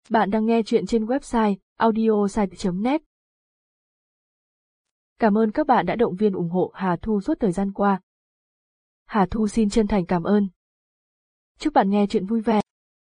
Bạn đang nghe chuyện trên website audiosite.net. Cảm ơn các bạn đã động viên ủng hộ Hà Thu suốt thời gian qua. Hà Thu xin chân thành cảm ơn. Chúc bạn nghe chuyện vui vẻ.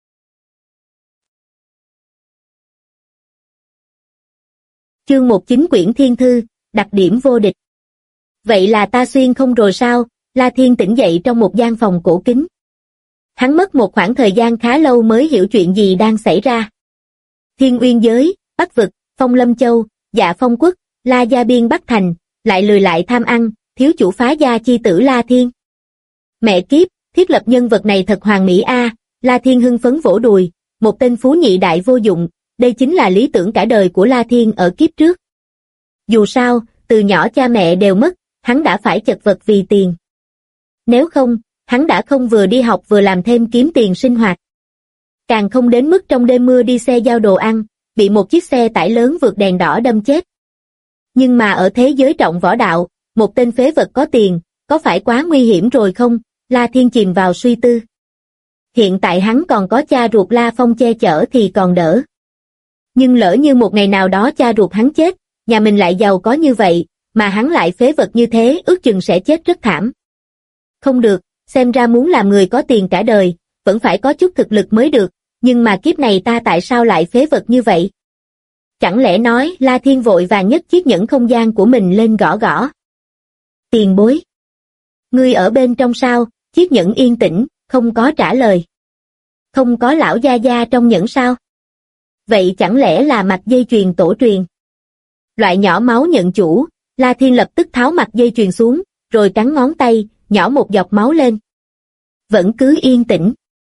Chương 19 Quyển Thiên Thư, đặc điểm vô địch. Vậy là ta xuyên không rồi sao? La Thiên tỉnh dậy trong một gian phòng cổ kính. Hắn mất một khoảng thời gian khá lâu mới hiểu chuyện gì đang xảy ra. Thiên Uyên Giới, Bắc Vực, Phong Lâm Châu, Dạ Phong Quốc, La Gia Biên Bắc Thành, lại lười lại tham ăn, thiếu chủ phá gia chi tử La Thiên. Mẹ kiếp, thiết lập nhân vật này thật hoàn mỹ a. La Thiên hưng phấn vỗ đùi, một tên phú nhị đại vô dụng, đây chính là lý tưởng cả đời của La Thiên ở kiếp trước. Dù sao, từ nhỏ cha mẹ đều mất, hắn đã phải chật vật vì tiền. Nếu không, hắn đã không vừa đi học vừa làm thêm kiếm tiền sinh hoạt. Càng không đến mức trong đêm mưa đi xe giao đồ ăn, bị một chiếc xe tải lớn vượt đèn đỏ đâm chết. Nhưng mà ở thế giới trọng võ đạo, một tên phế vật có tiền, có phải quá nguy hiểm rồi không? La Thiên chìm vào suy tư. Hiện tại hắn còn có cha ruột La Phong che chở thì còn đỡ. Nhưng lỡ như một ngày nào đó cha ruột hắn chết, nhà mình lại giàu có như vậy, mà hắn lại phế vật như thế, ước chừng sẽ chết rất thảm. Không được, xem ra muốn làm người có tiền cả đời, vẫn phải có chút thực lực mới được, nhưng mà kiếp này ta tại sao lại phế vật như vậy? Chẳng lẽ nói La Thiên vội vàng nhấc chiếc nhẫn không gian của mình lên gõ gõ. Tiền bối. Ngươi ở bên trong sao? Chiếc nhẫn yên tĩnh, không có trả lời. Không có lão gia gia trong nhẫn sao? Vậy chẳng lẽ là mặt dây chuyền tổ truyền? Loại nhỏ máu nhận chủ, La Thiên lập tức tháo mặt dây chuyền xuống, rồi cắn ngón tay, nhỏ một giọt máu lên. Vẫn cứ yên tĩnh.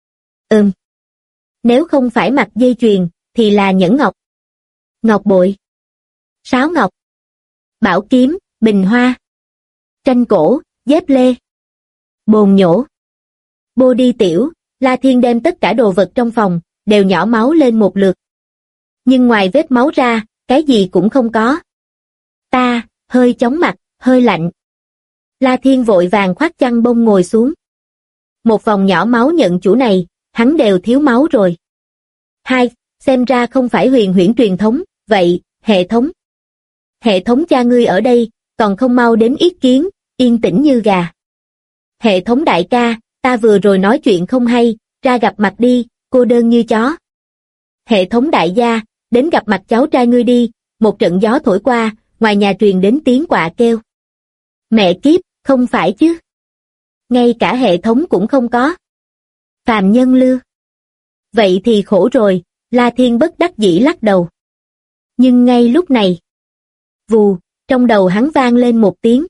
Nếu không phải mặt dây chuyền, thì là nhẫn ngọc. Ngọc bội. Sáo ngọc. Bảo kiếm, bình hoa. Tranh cổ, dép lê. Bồn nhổ. Bô đi tiểu, La Thiên đem tất cả đồ vật trong phòng, đều nhỏ máu lên một lượt. Nhưng ngoài vết máu ra, cái gì cũng không có. Hơi chóng mặt, hơi lạnh. La Thiên vội vàng khoác chăn bông ngồi xuống. Một vòng nhỏ máu nhận chủ này, hắn đều thiếu máu rồi. Xem ra không phải huyền huyễn truyền thống, vậy, hệ thống. Hệ thống cha ngươi ở đây, còn không mau đến ý kiến, yên tĩnh như gà. Hệ thống đại ca, ta vừa rồi nói chuyện không hay, ra gặp mặt đi, cô đơn như chó. Hệ thống đại gia, đến gặp mặt cháu trai ngươi đi, một trận gió thổi qua, ngoài nhà truyền đến tiếng quạ kêu. Mẹ kiếp, không phải chứ. Ngay cả hệ thống cũng không có. Phàm nhân lưu. Vậy thì khổ rồi, La Thiên bất đắc dĩ lắc đầu. Nhưng ngay lúc này, vù, trong đầu hắn vang lên một tiếng.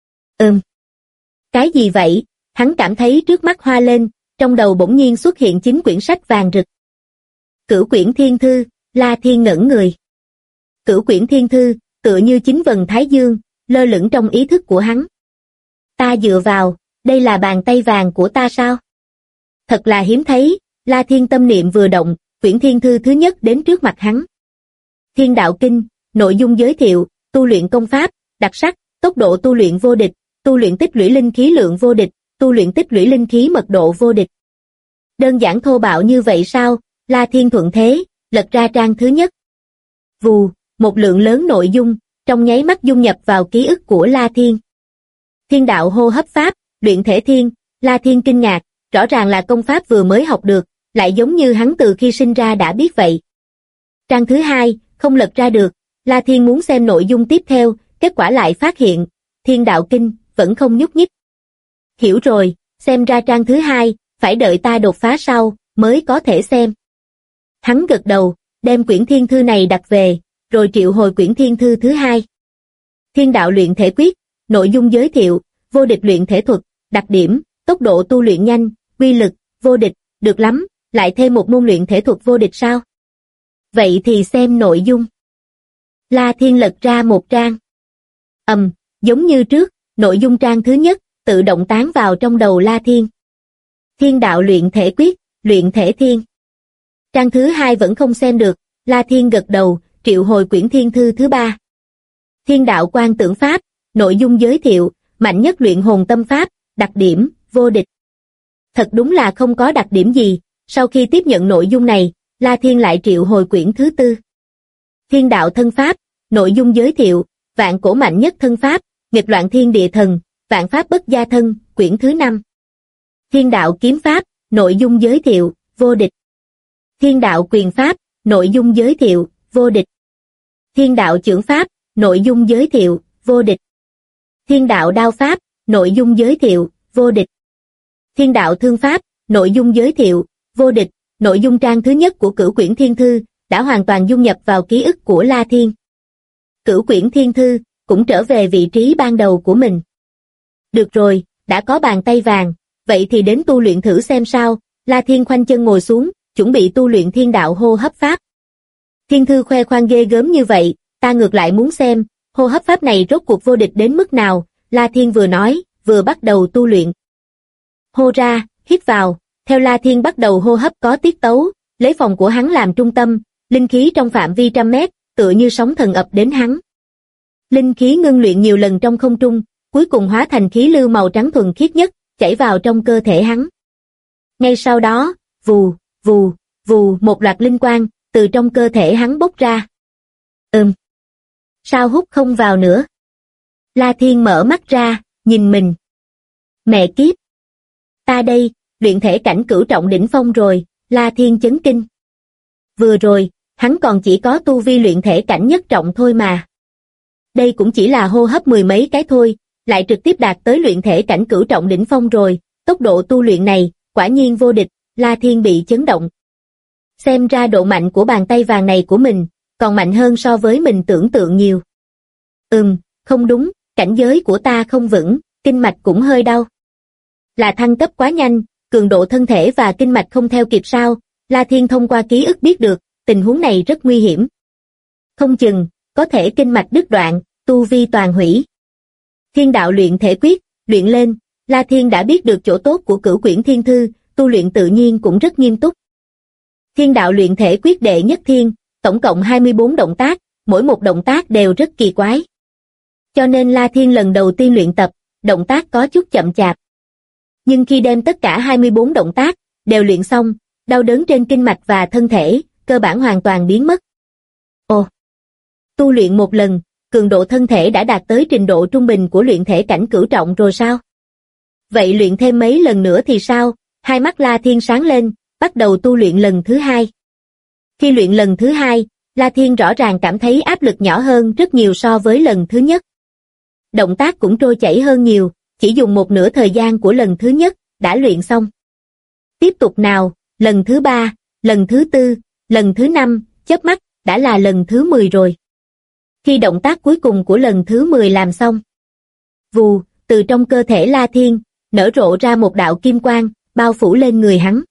Cái gì vậy? Hắn cảm thấy trước mắt hoa lên, trong đầu bỗng nhiên xuất hiện 9 quyển sách vàng rực. Cửu quyển thiên thư, La Thiên ngẩn người. Cửu quyển thiên thư, tựa như 9 vầng thái dương, lơ lửng trong ý thức của hắn. Ta dựa vào, đây là bàn tay vàng của ta sao? Thật là hiếm thấy, La Thiên tâm niệm vừa động, quyển thiên thư thứ nhất đến trước mặt hắn. Thiên đạo kinh, nội dung giới thiệu, tu luyện công pháp, đặc sắc, tốc độ tu luyện vô địch, tu luyện tích lũy linh khí lượng vô địch, tu luyện tích lũy linh khí mật độ vô địch. Đơn giản thô bạo như vậy sao? La Thiên thuận thế, lật ra trang thứ nhất. Vù, một lượng lớn nội dung, trong nháy mắt dung nhập vào ký ức của La Thiên. Thiên đạo hô hấp pháp, luyện thể thiên, La Thiên kinh ngạc, rõ ràng là công pháp vừa mới học được, lại giống như hắn từ khi sinh ra đã biết vậy. Trang thứ hai, không lật ra được, La Thiên muốn xem nội dung tiếp theo, kết quả lại phát hiện, thiên đạo kinh, vẫn không nhúc nhích. Hiểu rồi, xem ra trang thứ hai, phải đợi ta đột phá sau, mới có thể xem. Hắn gật đầu, đem quyển thiên thư này đặt về, rồi triệu hồi quyển thiên thư thứ hai. Thiên đạo luyện thể quyết, nội dung giới thiệu, vô địch luyện thể thuật, đặc điểm, tốc độ tu luyện nhanh, quy lực, vô địch, được lắm, lại thêm một môn luyện thể thuật vô địch sao? Vậy thì xem nội dung. La Thiên lật ra một trang. Giống như trước, nội dung trang thứ nhất, tự động tán vào trong đầu La Thiên. Thiên đạo luyện thể quyết, luyện thể thiên. Trang thứ hai vẫn không xem được, La Thiên gật đầu, triệu hồi quyển thiên thư thứ ba. Thiên đạo quan tưởng pháp, nội dung giới thiệu, mạnh nhất luyện hồn tâm pháp, đặc điểm, vô địch. Thật đúng là không có đặc điểm gì, sau khi tiếp nhận nội dung này, La Thiên lại triệu hồi quyển thứ tư. Thiên đạo thân pháp, nội dung giới thiệu, vạn cổ mạnh nhất thân pháp, nghịch loạn thiên địa thần, vạn pháp bất gia thân, quyển thứ năm. Thiên đạo kiếm pháp, nội dung giới thiệu, vô địch. Thiên đạo quyền pháp, nội dung giới thiệu, vô địch. Thiên đạo chưởng pháp, nội dung giới thiệu, vô địch. Thiên đạo đao pháp, nội dung giới thiệu, vô địch. Thiên đạo thương pháp, nội dung giới thiệu, vô địch. Nội dung trang thứ nhất của Cửu Quyển Thiên Thư đã hoàn toàn dung nhập vào ký ức của La Thiên. Cửu Quyển Thiên Thư cũng trở về vị trí ban đầu của mình. Được rồi, đã có bàn tay vàng, vậy thì đến tu luyện thử xem sao. La Thiên khoanh chân ngồi xuống, chuẩn bị tu luyện thiên đạo hô hấp pháp. Thiên Thư khoe khoang ghê gớm như vậy, ta ngược lại muốn xem, hô hấp pháp này rốt cuộc vô địch đến mức nào. La Thiên vừa nói, vừa bắt đầu tu luyện. Hô ra, hít vào, theo La Thiên bắt đầu hô hấp có tiết tấu, lấy phòng của hắn làm trung tâm, linh khí trong phạm vi trăm mét, tựa như sóng thần ập đến hắn. Linh khí ngưng luyện nhiều lần trong không trung, cuối cùng hóa thành khí lưu màu trắng thuần khiết nhất, chảy vào trong cơ thể hắn. Ngay sau đó, vù, vù, vù, một loạt linh quang từ trong cơ thể hắn bốc ra. Sao hút không vào nữa? La Thiên mở mắt ra, nhìn mình. Mẹ kiếp! Ta đây, luyện thể cảnh cửu trọng đỉnh phong rồi, La Thiên chấn kinh. Vừa rồi, hắn còn chỉ có tu vi luyện thể cảnh nhất trọng thôi mà. Đây cũng chỉ là hô hấp mười mấy cái thôi, lại trực tiếp đạt tới luyện thể cảnh cửu trọng đỉnh phong rồi, tốc độ tu luyện này, quả nhiên vô địch. La Thiên bị chấn động. Xem ra độ mạnh của bàn tay vàng này của mình, còn mạnh hơn so với mình tưởng tượng nhiều. Không đúng, cảnh giới của ta không vững, kinh mạch cũng hơi đau. Là thăng cấp quá nhanh, cường độ thân thể và kinh mạch không theo kịp sao? La Thiên thông qua ký ức biết được, tình huống này rất nguy hiểm. Không chừng, có thể kinh mạch đứt đoạn, tu vi toàn hủy. Thiên đạo luyện thể quyết, luyện lên, La Thiên đã biết được chỗ tốt của Cửu Quyển Thiên Thư, tu luyện tự nhiên cũng rất nghiêm túc. Thiên đạo luyện thể quyết đệ nhất thiên, tổng cộng 24 động tác, mỗi một động tác đều rất kỳ quái. Cho nên La Thiên lần đầu tiên luyện tập, động tác có chút chậm chạp. Nhưng khi đem tất cả 24 động tác đều luyện xong, đau đớn trên kinh mạch và thân thể cơ bản hoàn toàn biến mất. Ồ, tu luyện một lần, cường độ thân thể đã đạt tới trình độ trung bình của luyện thể cảnh cửu trọng rồi sao? Vậy luyện thêm mấy lần nữa thì sao? Hai mắt La Thiên sáng lên, bắt đầu tu luyện lần thứ hai. Khi luyện lần thứ hai, La Thiên rõ ràng cảm thấy áp lực nhỏ hơn rất nhiều so với lần thứ nhất. Động tác cũng trôi chảy hơn nhiều, chỉ dùng một nửa thời gian của lần thứ nhất, đã luyện xong. Tiếp tục nào, lần thứ ba, lần thứ tư, lần thứ năm, chớp mắt, đã là lần thứ 10 rồi. Khi động tác cuối cùng của lần thứ 10 làm xong, vù, từ trong cơ thể La Thiên, nở rộ ra một đạo kim quang, bao phủ lên người hắn.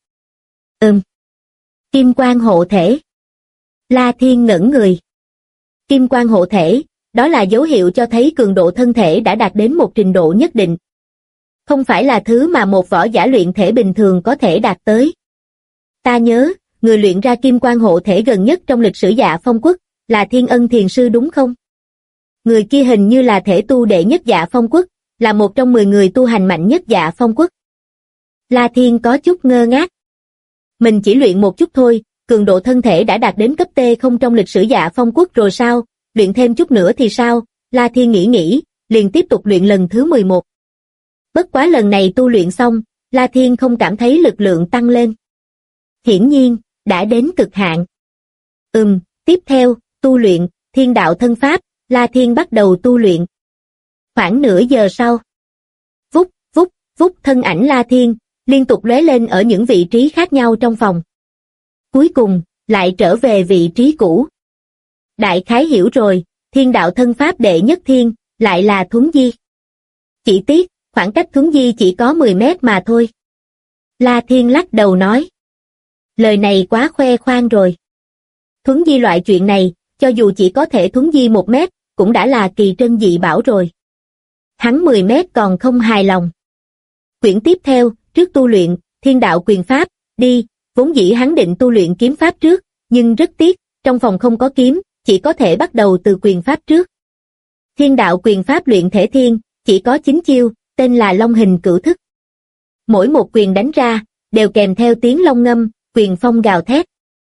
Kim quang hộ thể. La Thiên ngẩn người. Kim quang hộ thể, đó là dấu hiệu cho thấy cường độ thân thể đã đạt đến một trình độ nhất định. Không phải là thứ mà một võ giả luyện thể bình thường có thể đạt tới. Ta nhớ, người luyện ra kim quang hộ thể gần nhất trong lịch sử Dạ Phong Quốc, là Thiên Ân Thiền Sư đúng không? Người kia hình như là thể tu đệ nhất Dạ Phong Quốc, là một trong 10 người tu hành mạnh nhất Dạ Phong Quốc. La Thiên có chút ngơ ngác. Mình chỉ luyện một chút thôi, cường độ thân thể đã đạt đến cấp T0 trong lịch sử Dạ Phong Quốc rồi sao? Luyện thêm chút nữa thì sao? La Thiên nghĩ, liền tiếp tục luyện lần thứ 11. Bất quá lần này tu luyện xong, La Thiên không cảm thấy lực lượng tăng lên. Hiển nhiên, đã đến cực hạn. Tiếp theo, tu luyện, thiên đạo thân pháp, La Thiên bắt đầu tu luyện. Khoảng nửa giờ sau, vút, vút, vút thân ảnh La Thiên, liên tục lóe lên ở những vị trí khác nhau trong phòng. Cuối cùng, lại trở về vị trí cũ. Đại khái hiểu rồi, thiên đạo thân pháp đệ nhất thiên, lại là thuấn di. Chỉ tiếc, khoảng cách thuấn di chỉ có 10 mét mà thôi. La Thiên lắc đầu nói. Lời này quá khoe khoang rồi. Thuấn di loại chuyện này, cho dù chỉ có thể thuấn di 1 mét, cũng đã là kỳ trân dị bảo rồi. Hắn 10 mét còn không hài lòng. Quyển tiếp theo, trước tu luyện, thiên đạo quyền pháp, đi, vốn dĩ hắn định tu luyện kiếm pháp trước, nhưng rất tiếc, trong phòng không có kiếm, chỉ có thể bắt đầu từ quyền pháp trước. Thiên đạo quyền pháp luyện thể thiên, chỉ có 9 chiêu, tên là Long Hình Cửu Thức. Mỗi một quyền đánh ra, đều kèm theo tiếng long ngâm, quyền phong gào thét.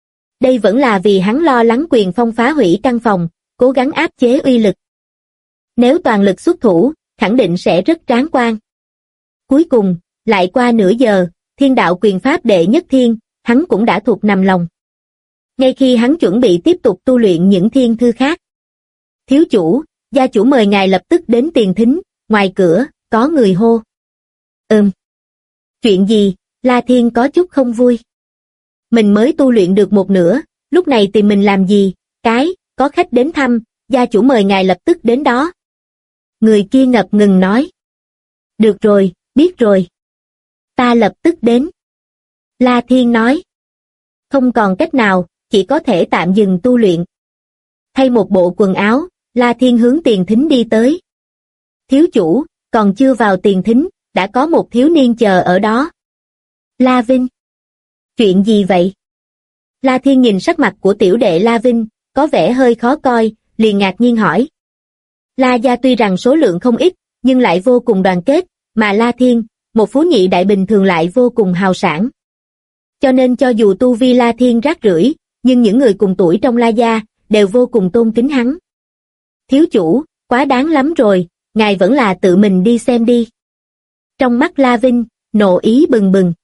Đây vẫn là vì hắn lo lắng Quyền Phong phá hủy căn phòng, cố gắng áp chế uy lực. Nếu toàn lực xuất thủ, khẳng định sẽ rất tráng quan. Cuối cùng, lại qua nửa giờ, thiên đạo quyền pháp đệ nhất thiên, hắn cũng đã thuộc nằm lòng. Ngay khi hắn chuẩn bị tiếp tục tu luyện những thiên thư khác. Thiếu chủ, gia chủ mời ngài lập tức đến tiền thính, ngoài cửa, có người hô. Chuyện gì? La Thiên có chút không vui. Mình mới tu luyện được một nửa, lúc này tìm mình làm gì? Có khách đến thăm, gia chủ mời ngài lập tức đến đó. Người kia ngập ngừng nói. Được rồi, biết rồi. Ta lập tức đến. La Thiên nói. Không còn cách nào, chỉ có thể tạm dừng tu luyện. Thay một bộ quần áo, La Thiên hướng tiền thính đi tới. Thiếu chủ, còn chưa vào tiền thính, đã có một thiếu niên chờ ở đó. La Vinh. Chuyện gì vậy? La Thiên nhìn sắc mặt của tiểu đệ La Vinh, có vẻ hơi khó coi, liền ngạc nhiên hỏi. La gia tuy rằng số lượng không ít, nhưng lại vô cùng đoàn kết, mà La Thiên, một phú nhị đại bình thường lại vô cùng hào sảng. Cho nên cho dù tu vi La Thiên rác rưởi, nhưng những người cùng tuổi trong La gia, đều vô cùng tôn kính hắn. Thiếu chủ, quá đáng lắm rồi, ngài vẫn là tự mình đi xem đi. Trong mắt La Vinh, nộ ý bừng bừng.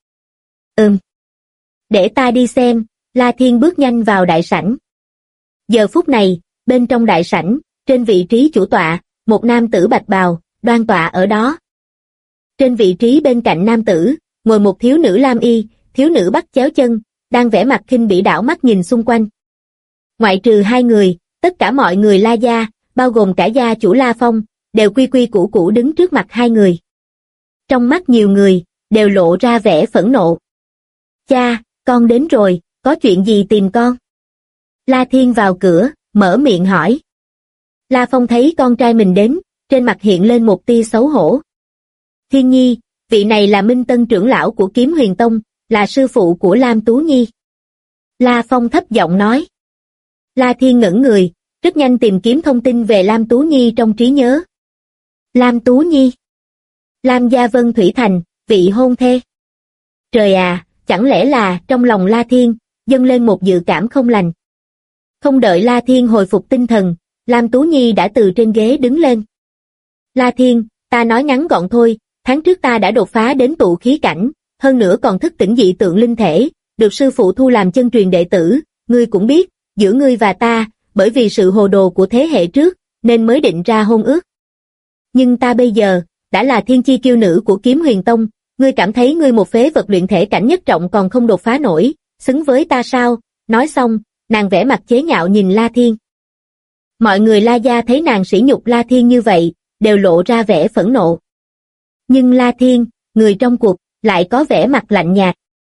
Để ta đi xem, La Thiên bước nhanh vào đại sảnh. Giờ phút này, bên trong đại sảnh, trên vị trí chủ tọa, một nam tử bạch bào, đoan tọa ở đó. Trên vị trí bên cạnh nam tử, ngồi một thiếu nữ lam y, thiếu nữ bắt chéo chân, đang vẻ mặt khinh bỉ đảo mắt nhìn xung quanh. Ngoại trừ hai người, tất cả mọi người La gia, bao gồm cả gia chủ La Phong, đều quy quy củ củ đứng trước mặt hai người. Trong mắt nhiều người, đều lộ ra vẻ phẫn nộ. Cha, con đến rồi, có chuyện gì tìm con? La Thiên vào cửa, mở miệng hỏi. La Phong thấy con trai mình đến, trên mặt hiện lên một tia xấu hổ. Thiên Nhi, vị này là Minh Tân trưởng lão của Kiếm Huyền Tông, là sư phụ của Lam Tú Nhi. La Phong thấp giọng nói. La Thiên ngẩn người, rất nhanh tìm kiếm thông tin về Lam Tú Nhi trong trí nhớ. Lam Tú Nhi. Lam gia Vân Thủy Thành, vị hôn thê. Trời à, chẳng lẽ là trong lòng La Thiên, dâng lên một dự cảm không lành. Không đợi La Thiên hồi phục tinh thần, Lam Tú Nhi đã từ trên ghế đứng lên. La Thiên, ta nói ngắn gọn thôi, tháng trước ta đã đột phá đến tụ khí cảnh, hơn nữa còn thức tỉnh dị tượng linh thể, được sư phụ thu làm chân truyền đệ tử, ngươi cũng biết, giữa ngươi và ta, bởi vì sự hồ đồ của thế hệ trước, nên mới định ra hôn ước. Nhưng ta bây giờ, đã là thiên chi kiêu nữ của Kiếm Huyền Tông, ngươi cảm thấy ngươi một phế vật luyện thể cảnh nhất trọng còn không đột phá nổi, xứng với ta sao? Nói xong, nàng vẽ mặt chế nhạo nhìn La Thiên. Mọi người La gia thấy nàng sỉ nhục La Thiên như vậy, đều lộ ra vẻ phẫn nộ. Nhưng La Thiên, người trong cuộc, lại có vẻ mặt lạnh nhạt.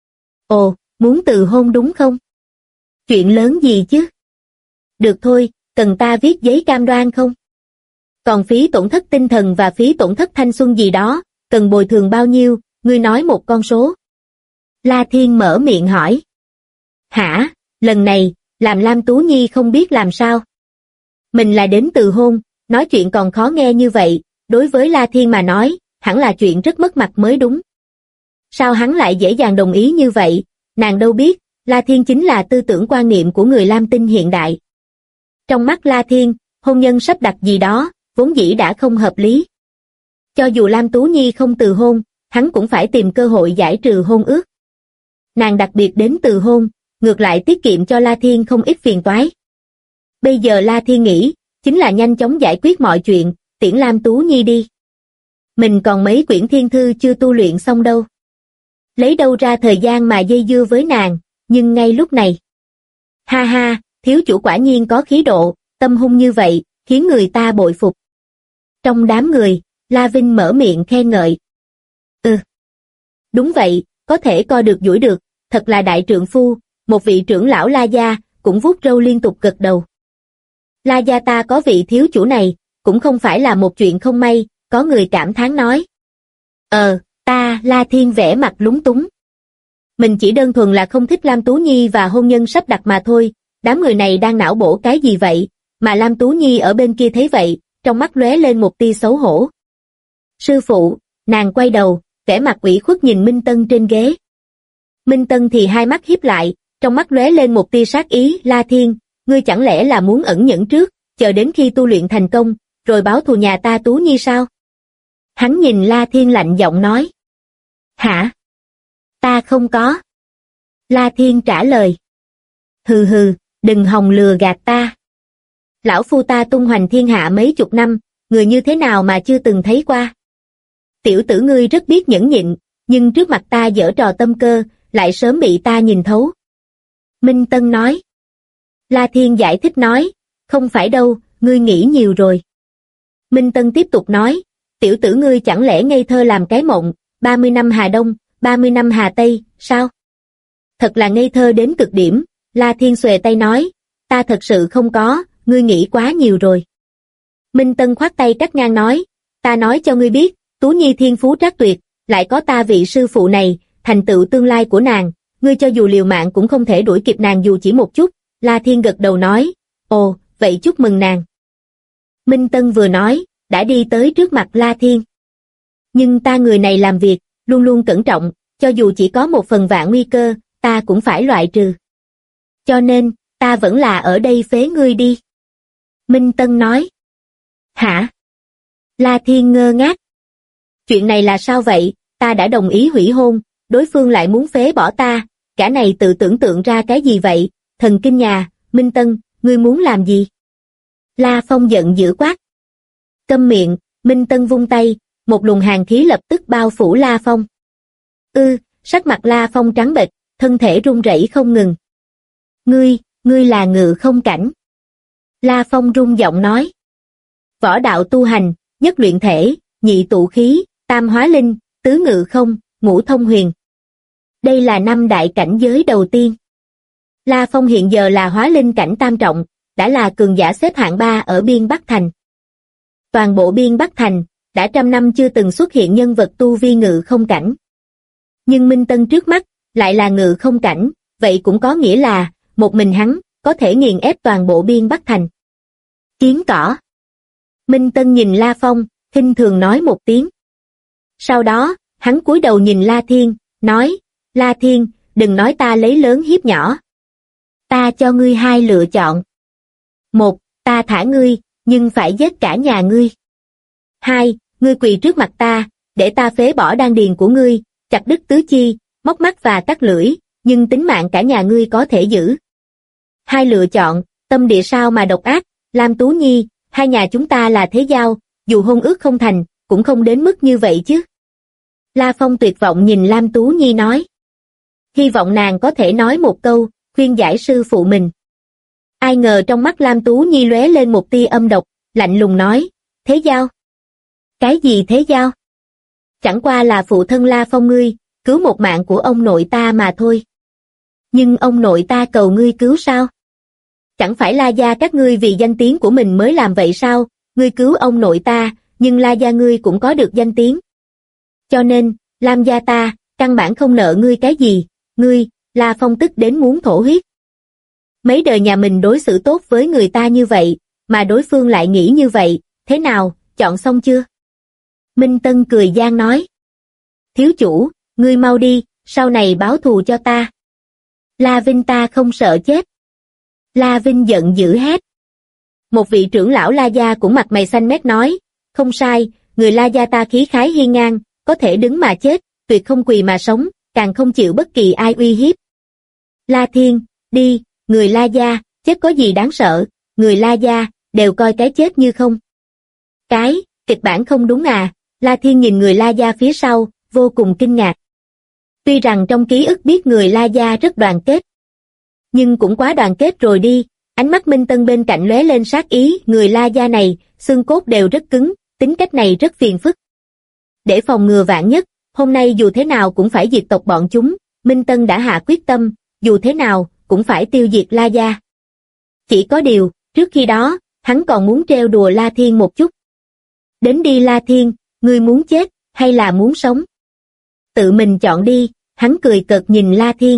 Ồ, muốn từ hôn đúng không? Chuyện lớn gì chứ? Được thôi, cần ta viết giấy cam đoan không? Còn phí tổn thất tinh thần và phí tổn thất thanh xuân gì đó, cần bồi thường bao nhiêu, ngươi nói một con số. La Thiên mở miệng hỏi. Hả, lần này, làm Lam Tú Nhi không biết làm sao. Mình là đến từ hôn, nói chuyện còn khó nghe như vậy, đối với La Thiên mà nói, hẳn là chuyện rất mất mặt mới đúng. Sao hắn lại dễ dàng đồng ý như vậy, nàng đâu biết, La Thiên chính là tư tưởng quan niệm của người Lam Tinh hiện đại. Trong mắt La Thiên, hôn nhân sắp đặt gì đó, vốn dĩ đã không hợp lý. Cho dù Lam Tú Nhi không từ hôn, hắn cũng phải tìm cơ hội giải trừ hôn ước. Nàng đặc biệt đến từ hôn, ngược lại tiết kiệm cho La Thiên không ít phiền toái. Bây giờ La Thiên nghĩ, chính là nhanh chóng giải quyết mọi chuyện, tiễn Lam Tú Nhi đi. Mình còn mấy quyển thiên thư chưa tu luyện xong đâu. Lấy đâu ra thời gian mà dây dưa với nàng, nhưng ngay lúc này. Ha ha, thiếu chủ quả nhiên có khí độ, tâm hung như vậy, khiến người ta bội phục. Trong đám người, La Vinh mở miệng khen ngợi. Đúng vậy, có thể co được duỗi được, thật là đại trượng phu, một vị trưởng lão La gia, cũng vuốt râu liên tục gật đầu. La gia ta có vị thiếu chủ này, cũng không phải là một chuyện không may, có người cảm thán nói. La Thiên vẻ mặt lúng túng. Mình chỉ đơn thuần là không thích Lam Tú Nhi và hôn nhân sắp đặt mà thôi, đám người này đang não bổ cái gì vậy, mà Lam Tú Nhi ở bên kia thấy vậy, trong mắt lóe lên một tia xấu hổ. Sư phụ, nàng quay đầu, vẻ mặt ủy khuất nhìn Minh Tân trên ghế. Minh Tân thì hai mắt híp lại, trong mắt lóe lên một tia sát ý. La Thiên, ngươi chẳng lẽ là muốn ẩn nhẫn trước, chờ đến khi tu luyện thành công, rồi báo thù nhà ta Tú Nhi sao? Hắn nhìn La Thiên lạnh giọng nói. Hả? Ta không có. La Thiên trả lời. Hừ hừ, đừng hòng lừa gạt ta. Lão phu ta tung hoành thiên hạ mấy chục năm, người như thế nào mà chưa từng thấy qua. Tiểu tử ngươi rất biết nhẫn nhịn, nhưng trước mặt ta giở trò tâm cơ, lại sớm bị ta nhìn thấu. Minh Tân nói. La Thiên giải thích nói, không phải đâu, ngươi nghĩ nhiều rồi. Minh Tân tiếp tục nói, tiểu tử ngươi chẳng lẽ ngây thơ làm cái mộng, 30 năm Hà Đông, 30 năm Hà Tây, sao? Thật là ngây thơ đến cực điểm. La Thiên xuề tay nói, ta thật sự không có, ngươi nghĩ quá nhiều rồi. Minh Tân khoát tay cắt ngang nói, ta nói cho ngươi biết, Tú Nhi thiên phú trác tuyệt, lại có ta vị sư phụ này, thành tựu tương lai của nàng, ngươi cho dù liều mạng cũng không thể đuổi kịp nàng dù chỉ một chút. La Thiên gật đầu nói, ồ, vậy chúc mừng nàng. Minh Tân vừa nói, đã đi tới trước mặt La Thiên. Nhưng ta người này làm việc, luôn luôn cẩn trọng, cho dù chỉ có một phần vạn nguy cơ, ta cũng phải loại trừ. Cho nên, ta vẫn là ở đây phế ngươi đi. Minh Tân nói. Hả? La Thiên ngơ ngác. Chuyện này là sao vậy, ta đã đồng ý hủy hôn, đối phương lại muốn phế bỏ ta, cả này tự tưởng tượng ra cái gì vậy, thần kinh nhà. Minh Tân, ngươi muốn làm gì? La Phong giận dữ quát. Câm miệng. Minh Tân vung tay, một luồng hàn khí lập tức bao phủ La Phong. Sắc mặt La Phong trắng bệch, thân thể run rẩy không ngừng. Ngươi là Ngự Không Cảnh. La Phong run giọng nói. Võ đạo tu hành, nhất luyện thể, nhị tụ khí, tam hóa linh, tứ ngự không, ngũ thông huyền. Đây là 5 đại cảnh giới đầu tiên. La Phong hiện giờ là hóa linh cảnh tam trọng, đã là cường giả xếp hạng 3 ở biên Bắc Thành. Toàn bộ biên Bắc Thành, đã trăm năm chưa từng xuất hiện nhân vật tu vi Ngự Không Cảnh. Nhưng Minh Tân trước mắt, lại là Ngự Không Cảnh, vậy cũng có nghĩa là, một mình hắn, có thể nghiền ép toàn bộ biên Bắc Thành. Kiến cỏ. Minh Tân nhìn La Phong, khinh thường nói một tiếng. Sau đó, hắn cúi đầu nhìn La Thiên, nói, La Thiên, đừng nói ta lấy lớn hiếp nhỏ. Ta cho ngươi 2 lựa chọn. 1, ta thả ngươi, nhưng phải giết cả nhà ngươi. 2, ngươi quỳ trước mặt ta, để ta phế bỏ đan điền của ngươi, chặt đứt tứ chi, móc mắt và cắt lưỡi, nhưng tính mạng cả nhà ngươi có thể giữ. 2 lựa chọn, tâm địa sao mà độc ác, Lam Tú Nhi, hai nhà chúng ta là thế giao, dù hôn ước không thành, cũng không đến mức như vậy chứ. La Phong tuyệt vọng nhìn Lam Tú Nhi nói. Hy vọng nàng có thể nói một câu, khuyên giải sư phụ mình. Ai ngờ trong mắt Lam Tú Nhi lóe lên một tia âm độc, lạnh lùng nói, thế giao? Cái gì thế giao? Chẳng qua là phụ thân La Phong ngươi, cứu một mạng của ông nội ta mà thôi. Nhưng ông nội ta cầu ngươi cứu sao? Chẳng phải La gia các ngươi vì danh tiếng của mình mới làm vậy sao? Ngươi cứu ông nội ta, nhưng La gia ngươi cũng có được danh tiếng. Cho nên, Lam gia ta, căn bản không nợ ngươi cái gì. Ngươi, La Phong tức đến muốn thổ huyết. Mấy đời nhà mình đối xử tốt với người ta như vậy, mà đối phương lại nghĩ như vậy, thế nào, chọn xong chưa? Minh Tân cười gian nói. Thiếu chủ, ngươi mau đi, sau này báo thù cho ta. La Vinh ta không sợ chết. La Vinh giận dữ hét. Một vị trưởng lão La gia cũng mặt mày xanh mét nói, không sai, người La gia ta khí khái hiên ngang, có thể đứng mà chết, tuyệt không quỳ mà sống, càng không chịu bất kỳ ai uy hiếp. La Thiên, đi, người La gia, chết có gì đáng sợ, người La gia, đều coi cái chết như không. Cái, kịch bản không đúng à, La Thiên nhìn người La gia phía sau, vô cùng kinh ngạc. Tuy rằng trong ký ức biết người La gia rất đoàn kết, nhưng cũng quá đoàn kết rồi đi. Ánh mắt Minh Tân bên cạnh lóe lên sát ý, người La gia này, xương cốt đều rất cứng, tính cách này rất phiền phức. Để phòng ngừa vạn nhất, hôm nay dù thế nào cũng phải diệt tộc bọn chúng, Minh Tân đã hạ quyết tâm, dù thế nào, cũng phải tiêu diệt La gia. Chỉ có điều, trước khi đó, hắn còn muốn trêu đùa La Thiên một chút. Đến đi La Thiên, ngươi muốn chết, hay là muốn sống? Tự mình chọn đi, hắn cười cợt nhìn La Thiên.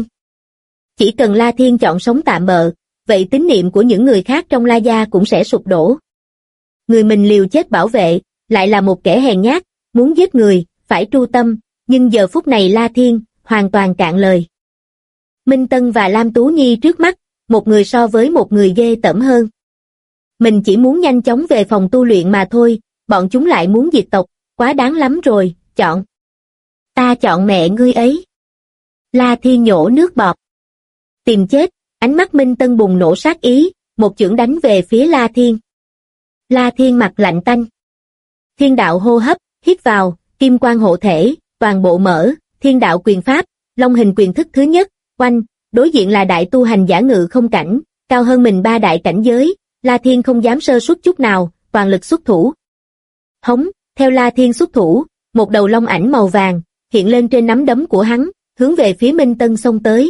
Chỉ cần La Thiên chọn sống tạm bợ, vậy tín niệm của những người khác trong La gia cũng sẽ sụp đổ. Người mình liều chết bảo vệ, lại là một kẻ hèn nhát, muốn giết người, phải tru tâm, nhưng giờ phút này La Thiên, hoàn toàn cạn lời. Minh Tân và Lam Tú Nhi trước mắt, một người so với một người ghê tởm hơn. Mình chỉ muốn nhanh chóng về phòng tu luyện mà thôi, bọn chúng lại muốn diệt tộc, quá đáng lắm rồi, chọn. Ta chọn mẹ ngươi ấy. La Thiên nhổ nước bọt. Tìm chết, ánh mắt Minh Tân bùng nổ sát ý, một chưởng đánh về phía La Thiên. La Thiên mặt lạnh tanh. Thiên đạo hô hấp, hít vào, kim quang hộ thể, toàn bộ mở, thiên đạo quyền pháp, long hình quyền thức thứ nhất, oanh, đối diện là đại tu hành giả ngự không cảnh, cao hơn mình 3 đại cảnh giới, La Thiên không dám sơ suất chút nào, toàn lực xuất thủ. Hống, theo La Thiên xuất thủ, một đầu long ảnh màu vàng, hiện lên trên nắm đấm của hắn, hướng về phía Minh Tân xông tới.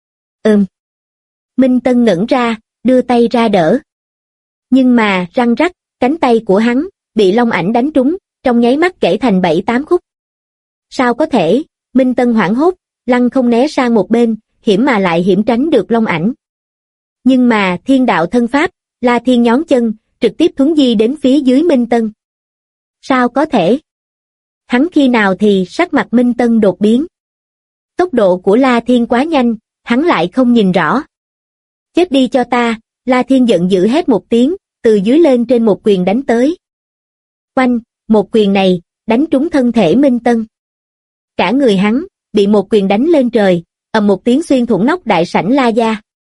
Minh Tân ngẩn ra, đưa tay ra đỡ. Nhưng mà, răng rắc, cánh tay của hắn, bị long ảnh đánh trúng, trong nháy mắt gãy thành 7-8 khúc. Sao có thể, Minh Tân hoảng hốt, lăn không né sang một bên, hiểm mà lại hiểm tránh được long ảnh. Nhưng mà, thiên đạo thân pháp, La Thiên nhón chân, trực tiếp thuấn di đến phía dưới Minh Tân. Sao có thể? Hắn khi nào thì sắc mặt Minh Tân đột biến. Tốc độ của La Thiên quá nhanh, hắn lại không nhìn rõ. Chết đi cho ta, La Thiên giận dữ hét một tiếng, từ dưới lên trên một quyền đánh tới. Oanh, một quyền này, đánh trúng thân thể Minh Tân. Cả người hắn, bị một quyền đánh lên trời, ầm một tiếng xuyên thủng nóc đại sảnh La gia.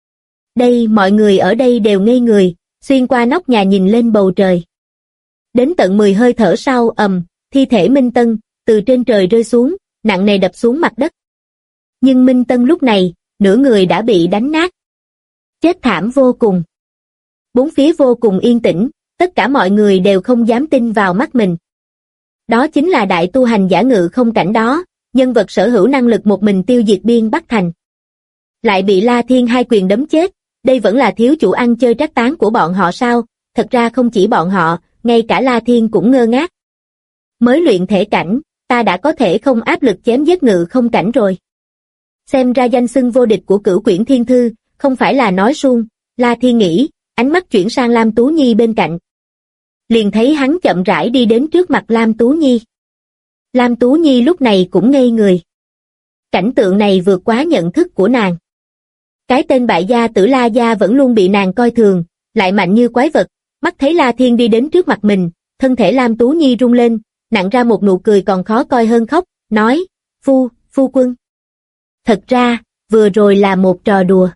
Đây mọi người ở đây đều ngây người, xuyên qua nóc nhà nhìn lên bầu trời. Đến tận 10 hơi thở sau thi thể Minh Tân, từ trên trời rơi xuống, nặng nề đập xuống mặt đất. Nhưng Minh Tân lúc này, nửa người đã bị đánh nát. Chết thảm vô cùng. Bốn phía vô cùng yên tĩnh, tất cả mọi người đều không dám tin vào mắt mình. Đó chính là đại tu hành giả ngự không cảnh đó, nhân vật sở hữu năng lực một mình tiêu diệt biên Bắc Thành. Lại bị La Thiên hai quyền đấm chết, đây vẫn là thiếu chủ ăn chơi trác táng của bọn họ sao? Thật ra không chỉ bọn họ, ngay cả La Thiên cũng ngơ ngác. Mới luyện thể cảnh, ta đã có thể không áp lực chém giết ngự không cảnh rồi. Xem ra danh xưng vô địch của Cửu Quyển Thiên Thư, không phải là nói suông, La Thiên nghĩ, ánh mắt chuyển sang Lam Tú Nhi bên cạnh. Liền thấy hắn chậm rãi đi đến trước mặt Lam Tú Nhi. Lam Tú Nhi lúc này cũng ngây người. Cảnh tượng này vượt quá nhận thức của nàng. Cái tên bại gia tử La gia vẫn luôn bị nàng coi thường, lại mạnh như quái vật, mắt thấy La Thiên đi đến trước mặt mình, thân thể Lam Tú Nhi rung lên, nặn ra một nụ cười còn khó coi hơn khóc, nói, phu quân. Thật ra, vừa rồi là một trò đùa.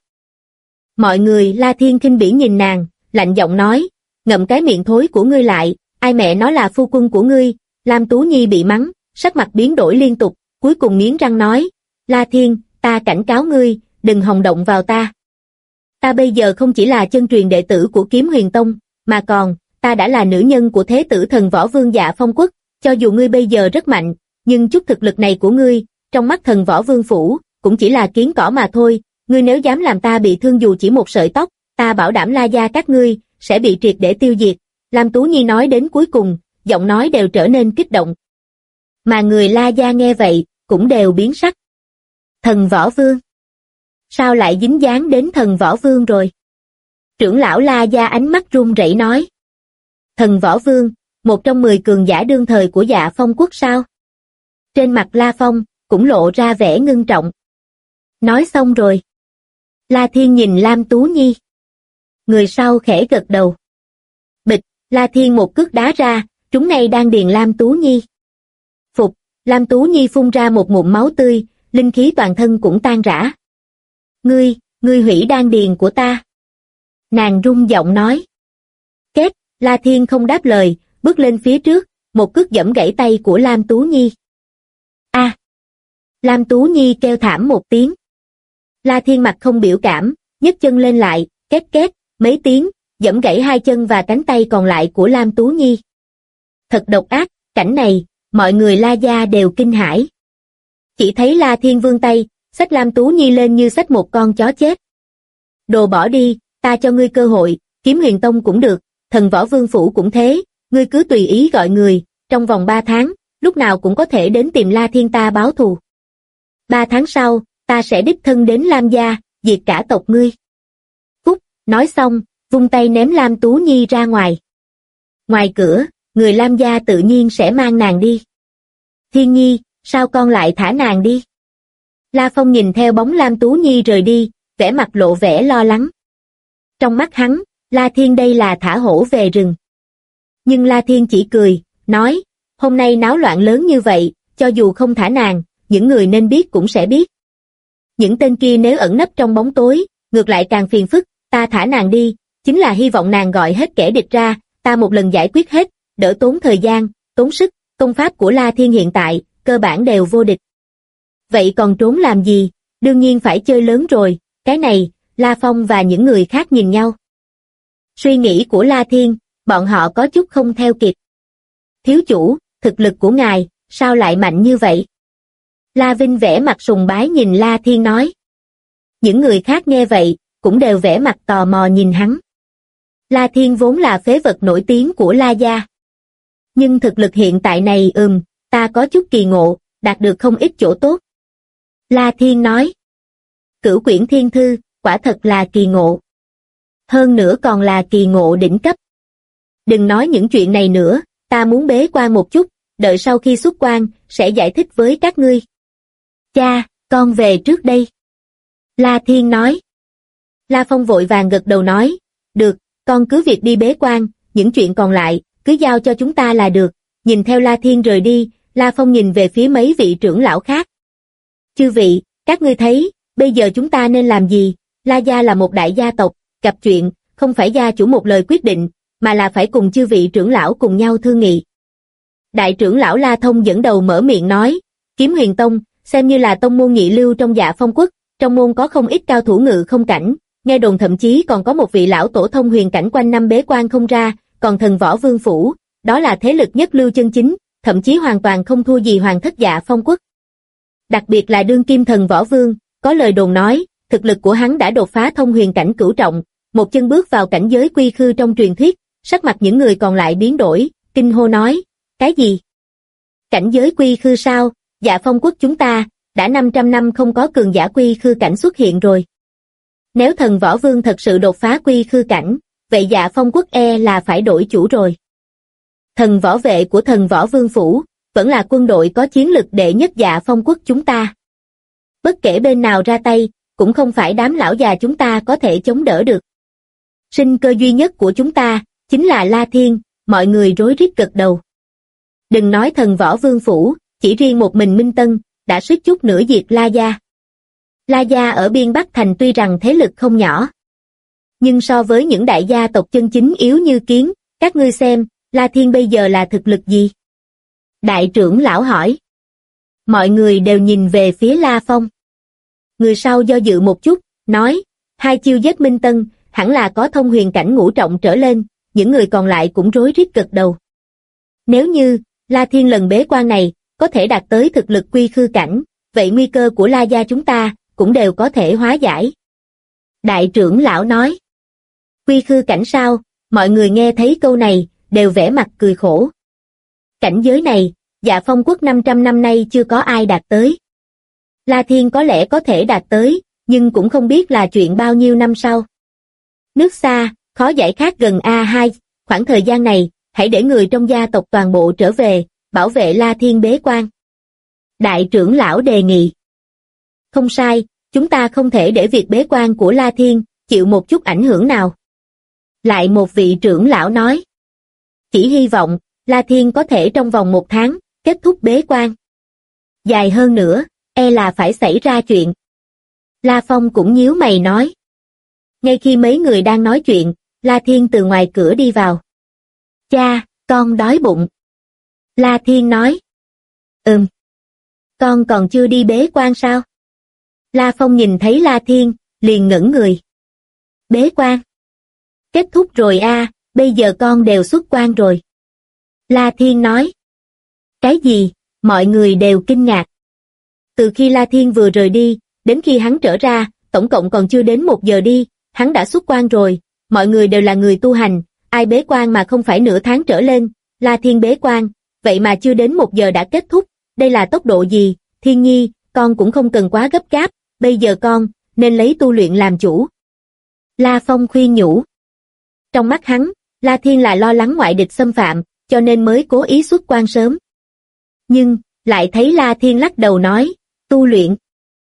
Mọi người La Thiên khinh bỉ nhìn nàng, lạnh giọng nói, ngậm cái miệng thối của ngươi lại, ai mẹ nó là phu quân của ngươi. Lam Tú Nhi bị mắng, sắc mặt biến đổi liên tục, cuối cùng nghiến răng nói, La Thiên, ta cảnh cáo ngươi, đừng hòng động vào ta. Ta bây giờ không chỉ là chân truyền đệ tử của Kiếm Huyền Tông, mà còn, ta đã là nữ nhân của thế tử thần võ vương Dạ Phong Quốc, cho dù ngươi bây giờ rất mạnh, nhưng chút thực lực này của ngươi, trong mắt thần võ vương phủ, cũng chỉ là kiến cỏ mà thôi, ngươi nếu dám làm ta bị thương dù chỉ một sợi tóc, ta bảo đảm La gia các ngươi, sẽ bị triệt để tiêu diệt. Lam Tú Nhi nói đến cuối cùng, giọng nói đều trở nên kích động. Mà người La gia nghe vậy, cũng đều biến sắc. Thần võ vương? Sao lại dính dáng đến thần võ vương rồi? Trưởng lão La gia ánh mắt run rẩy nói. Thần võ vương, một trong 10 cường giả đương thời của Dạ Phong Quốc sao? Trên mặt La Phong, cũng lộ ra vẻ ngưng trọng. Nói xong rồi. La Thiên nhìn Lam Tú Nhi. Người sau khẽ gật đầu. Bịch, La Thiên một cước đá ra, trúng ngay đan điền Lam Tú Nhi. Phục, Lam Tú Nhi phun ra một ngụm máu tươi, linh khí toàn thân cũng tan rã. Ngươi hủy đan điền của ta. Nàng rung giọng nói. Kết, La Thiên không đáp lời, bước lên phía trước, một cước giẫm gãy tay của Lam Tú Nhi. A! Lam Tú Nhi kêu thảm một tiếng. La Thiên mặt không biểu cảm, nhấc chân lên lại, két két, mấy tiếng, giẫm gãy hai chân và cánh tay còn lại của Lam Tú Nhi. Thật độc ác, cảnh này, mọi người La gia đều kinh hãi. Chỉ thấy La Thiên vươn tay, xách Lam Tú Nhi lên như xách một con chó chết. Đồ bỏ đi, ta cho ngươi cơ hội, Kiếm Huyền Tông cũng được, thần võ vương phủ cũng thế, ngươi cứ tùy ý gọi người, trong vòng 3 tháng, lúc nào cũng có thể đến tìm La Thiên ta báo thù. 3 tháng sau, ta sẽ đích thân đến Lam gia, diệt cả tộc ngươi. Phúc, nói xong, vung tay ném Lam Tú Nhi ra ngoài. Ngoài cửa, người Lam gia tự nhiên sẽ mang nàng đi. Thiên Nhi, sao con lại thả nàng đi? La Phong nhìn theo bóng Lam Tú Nhi rời đi, vẻ mặt lộ vẻ lo lắng. Trong mắt hắn, La Thiên đây là thả hổ về rừng. Nhưng La Thiên chỉ cười, nói, hôm nay náo loạn lớn như vậy, cho dù không thả nàng, những người nên biết cũng sẽ biết. Những tên kia nếu ẩn nấp trong bóng tối, ngược lại càng phiền phức, ta thả nàng đi, chính là hy vọng nàng gọi hết kẻ địch ra, ta một lần giải quyết hết, đỡ tốn thời gian, tốn sức, công pháp của La Thiên hiện tại, cơ bản đều vô địch. Vậy còn trốn làm gì, đương nhiên phải chơi lớn rồi, cái này, La Phong và những người khác nhìn nhau. Suy nghĩ của La Thiên, bọn họ có chút không theo kịp. Thiếu chủ, thực lực của ngài, sao lại mạnh như vậy? La Vinh vẻ mặt sùng bái nhìn La Thiên nói. Những người khác nghe vậy, cũng đều vẻ mặt tò mò nhìn hắn. La Thiên vốn là phế vật nổi tiếng của La gia. Nhưng thực lực hiện tại này ta có chút kỳ ngộ, đạt được không ít chỗ tốt. La Thiên nói. Cửu quyển thiên thư, quả thật là kỳ ngộ. Hơn nữa còn là kỳ ngộ đỉnh cấp. Đừng nói những chuyện này nữa, ta muốn bế quan một chút, đợi sau khi xuất quan, sẽ giải thích với các ngươi. Cha, con về trước đây. La Thiên nói. La Phong vội vàng gật đầu nói, được, con cứ việc đi bế quan, những chuyện còn lại, cứ giao cho chúng ta là được. Nhìn theo La Thiên rời đi, La Phong nhìn về phía mấy vị trưởng lão khác. Chư vị, các ngươi thấy, bây giờ chúng ta nên làm gì? La gia là một đại gia tộc, gặp chuyện, không phải gia chủ một lời quyết định, mà là phải cùng chư vị trưởng lão cùng nhau thương nghị. Đại trưởng lão La Thông dẫn đầu mở miệng nói, Kiếm Huyền Tông, xem như là tông môn nhị lưu trong Dạ Phong quốc, trong môn có không ít cao thủ ngự không cảnh, nghe đồn thậm chí còn có một vị lão tổ thông huyền cảnh quanh năm bế quan không ra, còn Thần Võ Vương phủ, đó là thế lực nhất lưu chân chính, thậm chí hoàn toàn không thua gì hoàng thất Dạ Phong quốc. Đặc biệt là đương kim Thần Võ Vương, có lời đồn nói, thực lực của hắn đã đột phá thông huyền cảnh cửu trọng, một chân bước vào cảnh giới quy khư trong truyền thuyết. Sắc mặt những người còn lại biến đổi, kinh hô nói, cái gì? Cảnh giới quy khư sao? Dạ Phong quốc chúng ta, đã 500 năm không có cường giả quy khư cảnh xuất hiện rồi. Nếu Thần Võ Vương thật sự đột phá quy khư cảnh, vậy Dạ Phong quốc là phải đổi chủ rồi. Thần võ vệ của Thần Võ Vương phủ, vẫn là quân đội có chiến lực đệ nhất Dạ Phong quốc chúng ta. Bất kể bên nào ra tay, cũng không phải đám lão già chúng ta có thể chống đỡ được. Sinh cơ duy nhất của chúng ta, chính là La Thiên, mọi người rối rít gật đầu. Đừng nói Thần Võ Vương phủ, chỉ riêng một mình Minh Tân, đã suýt chút nữa diệt La gia. La gia ở biên Bắc Thành tuy rằng thế lực không nhỏ, nhưng so với những đại gia tộc chân chính yếu như kiến, các ngươi xem, La Thiên bây giờ là thực lực gì? Đại trưởng lão hỏi. Mọi người đều nhìn về phía La Phong. Người sau do dự một chút, nói, 2 chiêu giết Minh Tân, hẳn là có thông huyền cảnh ngũ trọng trở lên, những người còn lại cũng rối rít gật đầu. Nếu như, La Thiên lần bế quan này, có thể đạt tới thực lực quy khư cảnh, vậy nguy cơ của La gia chúng ta, cũng đều có thể hóa giải. Đại trưởng lão nói. Quy khư cảnh sao? Mọi người nghe thấy câu này, đều vẻ mặt cười khổ. Cảnh giới này, Dạ Phong quốc 500 năm nay chưa có ai đạt tới. La Thiên có lẽ có thể đạt tới, nhưng cũng không biết là chuyện bao nhiêu năm sau. Nước xa, khó giải khác gần A2, khoảng thời gian này, hãy để người trong gia tộc toàn bộ trở về, bảo vệ La Thiên bế quan. Đại trưởng lão đề nghị. Không sai, chúng ta không thể để việc bế quan của La Thiên chịu một chút ảnh hưởng nào. Lại một vị trưởng lão nói. Chỉ hy vọng, La Thiên có thể trong vòng 1 tháng, kết thúc bế quan. Dài hơn nữa, là phải xảy ra chuyện. La Phong cũng nhíu mày nói. Ngay khi mấy người đang nói chuyện, La Thiên từ ngoài cửa đi vào. Cha, con đói bụng. La Thiên nói. Con còn chưa đi bế quan sao? La Phong nhìn thấy La Thiên, liền ngẩn người. Bế quan? Kết thúc rồi bây giờ con đều xuất quan rồi. La Thiên nói. Cái gì? Mọi người đều kinh ngạc. Từ khi La Thiên vừa rời đi, đến khi hắn trở ra, tổng cộng còn chưa đến 1 giờ đi, hắn đã xuất quan rồi, mọi người đều là người tu hành, ai bế quan mà không phải nửa tháng trở lên, La Thiên bế quan, vậy mà chưa đến 1 giờ đã kết thúc, đây là tốc độ gì? Thiên Nhi, con cũng không cần quá gấp gáp, bây giờ con, nên lấy tu luyện làm chủ. La Phong khuyên nhủ. Trong mắt hắn, La Thiên là lo lắng ngoại địch xâm phạm, cho nên mới cố ý xuất quan sớm. Nhưng, lại thấy La Thiên lắc đầu nói, tu luyện.